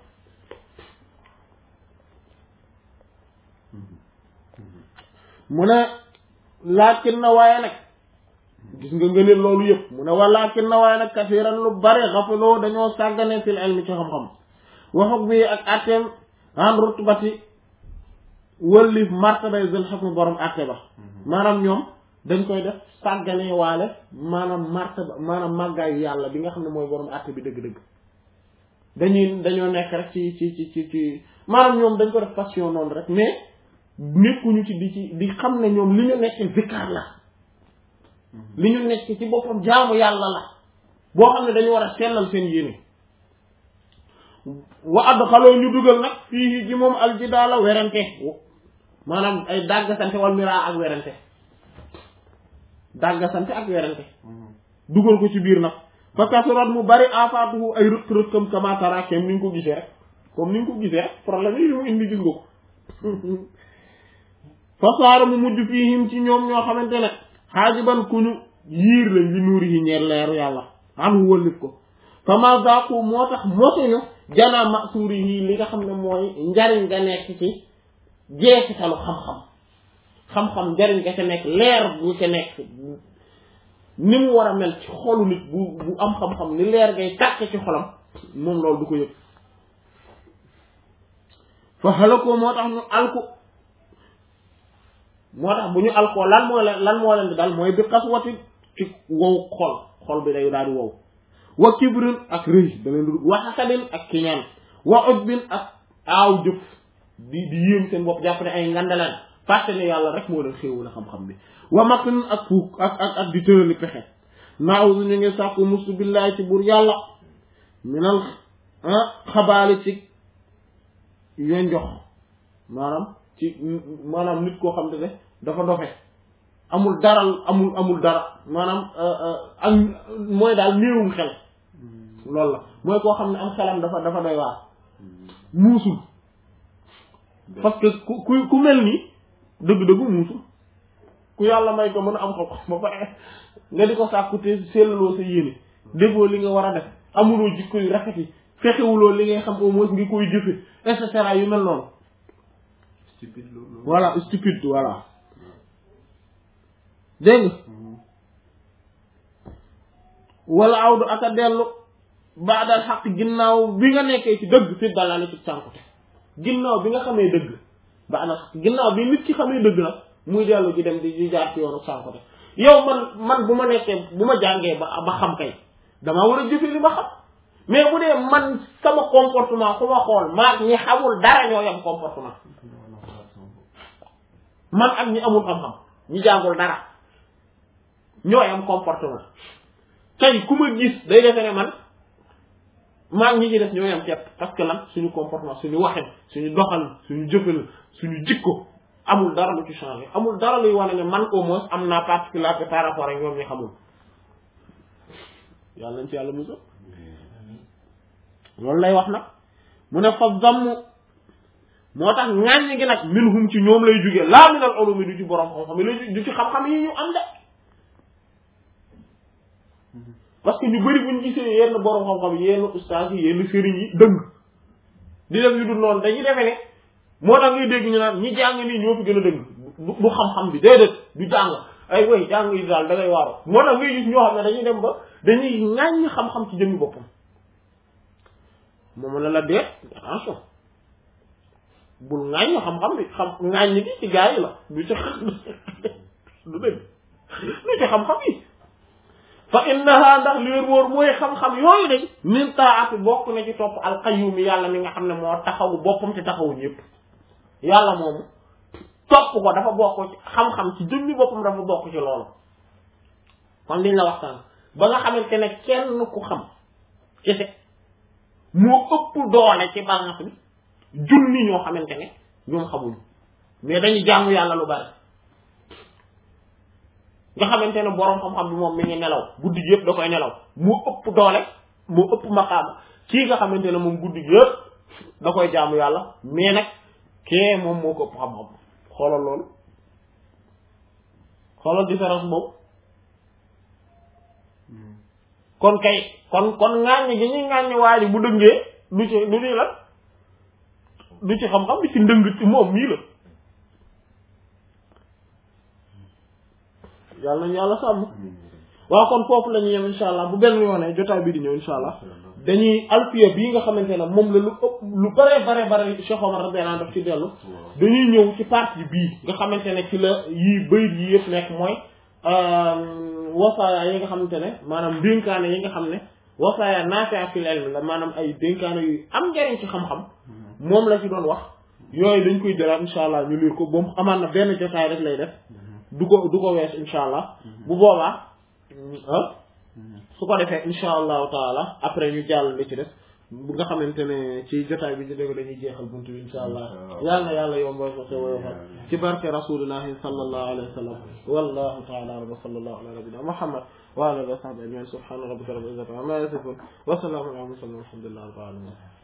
mu ne laakin na waaye nag gis nga ngëneel loolu yëpp mu ne walaakin na waaye nag kasiiran lu bare xafaloo dañoo sàggane fil ilmi ci xam-xam waxuk bi ak atteem an rutbati wëllif martabay zul hukm borom atte ba maanaam ñoom dañ koy def sàggane waale maanaam martaba maanaam màggaayu yàlla bi nga xam ne mooy borom atte bi dëgg-dëgg dañoo nekk rek ci maanaam ñoom dañ ko def passion noonu rek mais nekkuñu ci di xam ne ñoom li ñu nekk zikar la li ñu nekk ci boppam jaamu yàlla la boo xam ne dañu war a sellal seen yéene wa adxaloo ñu dugal nag fii ji moom aljidaala werante maanaam ay dàggasante wal miraa ak werante dàggasante ak werante dugal ko ci biir nag fa kasurat mu bari afaatuhu ay rëq-rëqam kama tara kem ni nga ko gisee rek comme ni nga ko gisee rek problème yi mu indi gis nga ko fa saara mu mujj fiihim ci ñoom ñoo xamante ne xaajiban ku ñu yiir lañ li nuuri yi ñeer leeru yàlla an wëllif ko fama zaqu moo tax mosuñu janaa masuuri yi li nga xam ne mooy njariñ nga nekk ci jeexitalu xam-xam njariñ nga ca nekk leer bu ca nekk ni mu war a mel ci xolu nit bu am xam-xam ni leer ngay tàkk ci xolam moom loolu du ko yëg fa halako moo tax ñu alku moo tax bu ñu alkoo lan moo leen di dal mooy bi xaswati ci wow xol bi day daal di wow wa kibrin ak rëy da leen di dugg wa hasadin ak kiñaan wa ujbin ak aaw jëf di yéem seen bopp jàpp ne ay ngandalaan fàtte ne yàlla rek moo leen xéewal xam-xam bi wa makrin ak fuuk ak di tërali pexe naawusu ñu ngi sàkku musu billahi ci buur yàlla minal xabaali ci yoon jox maanaam nit koo xam te ne dafa dofe amul dara maanaam ak mooy daal néewum xel loolu la mooy koo xam ne am xelam dafa doy waar muusul parce que ku mel ni dëgg-dëggu muusul ku yàlla may ko mën a am ko ba pare nga di ko sàkku te sellaloo sa yéene déggoo li nga war a def amuloo jikko yu rafet yi fexewuloo li ngay xam au moins ngi koy jëfe et cetera yu mel noonu stupide loolu voilà stupide voilà dégg nga wala awdu aka dellu baadal xaq ginnaaw bi nga nekkee ci dëgg fi dalale ci sànkute ginnaaw bi nga xamee dëgg baadal xaq ginnaaw bi nit ki xamee dëgg nag muy dellu ci dem di jaar ci yoonu sànkute yow man bu ma nekkee bu ma jàngee ba xam kay damaa war a jëfe li ma xam mais bu dee man sama comportement ku ma xool maag ñi xamul dara ñoo yam comportement man ak ñi amul xam-xam ñi jàngul dara ñoo yam comportement tey ku ma gis day defe ne man maag ñi ci def ñoo yam kepp parce que lan suñu comportement suñu waxin suñu doxal suñu jëfal suñu jikko amul dara lu ci changé amul dara luy wane ne man au moins am naa particularité par rapport ak ñoom ñi xamul yàlla nañ ci yàlla musa loolu lay wax nag mu ne fa zamm moo tax ŋàññ gi nag minhum ci ñoom lay jógee laa minal ulumi du ci borom xam-xam yi du ci xam-xam yi ñu am de parce que ñu bari buñ gisee yenn borom xam-xam yi yenn ustaas yi yenn sëriñ yi dëng di def yu dul noonu dañuy defe ne moo tax ngay dégg ñu naan ñi jàng nii ñoo fi gën a dëng du xam-xam bi déedéet du jàng ay way jàng yi daal da ngay waaru moo tax ngay gis ñoo xam ne dañuy dem ba dañuy ŋàññ xam-xam ci jëmmi boppam moom la deet attention bul ŋàññ xam-xam bi ŋàññ bi ci gaa yi la du ci du dëgg du ci xam-xam yi fa innaha ndax li wér wóor mooy xam-xam yooyu dañ min taati bokk na ci topp alqayyum yàlla mi nga xam ne moo taxawu boppam ci taxawu ñëpp yàlla moomu topp ko dafa bokk ci xam-xam ci jëmmi boppam dafa bokk ci loolu kon liñ la waxtaan ba nga xamante ne kenn ku xam kese moo ëpp doole ci bànqaas bi junni ñoo xamante ne ñoom xamuñu mais dañuy jaamu yàlla lu bari nga xamante ne boroom xam-xam bi moom mi ngi nelaw guddi gi yëpp da koy nelaw moo ëpp doole moo ëpp maqaama kii nga xamante ne moom guddi gi yëpp da koy jaamu yàlla mais nag kee moom moo ko ëpp xam-xam xoolal loolu xoolal différence boobu kon kay kon ŋàññ gi ñuy ŋàññ waa ji bu dëngee du ci la du ci xam-xam bi ci ndëng ci moom mii la yàlla nañu yàlla sàmm waaw kon foofu la ñuy yem insha allah bu benn yoonee jotaay bi di ñëw insha allah dañuy alfiya bii nga xamante ne moom la lu ëpp lu bare Cheikh Omar radiyallahu anhu daf ci dellu dañuy ñëw ci partie bii nga xamante ne ci la yii bayit yi yëpp nekk mooy wasaaya yi nga xamante ne maanaam dénkaane yi nga xam ne wasaaya naafi'a fil ilm la maanaam ay dénkaane yu am njariñ ci xam-xam moom la ci doon wax yooyu dañ koy jëlaat insha allah ñu liir ko ba mu amaan na benn jotaay rek lay def du ko wees insha allah bu boobaa su ko defee insha allahu taala après ñu jàll li ci def bu nga xamante ne ci jotaay bi ñu dégg dañuy jeexal buntu bi insha allah yàlla na yàlla yombal ko te woyofal ci barke rasulillahi sallallahu alayhi wa sallam wallahu taala rabbi sallallahu ala nabina muhammad wa ala alihi wa sahbihi ajmain subhana rabbika rabbil izzati amma yasifun wa salamun ala al mursalin walhamdulillahi rabbil alamin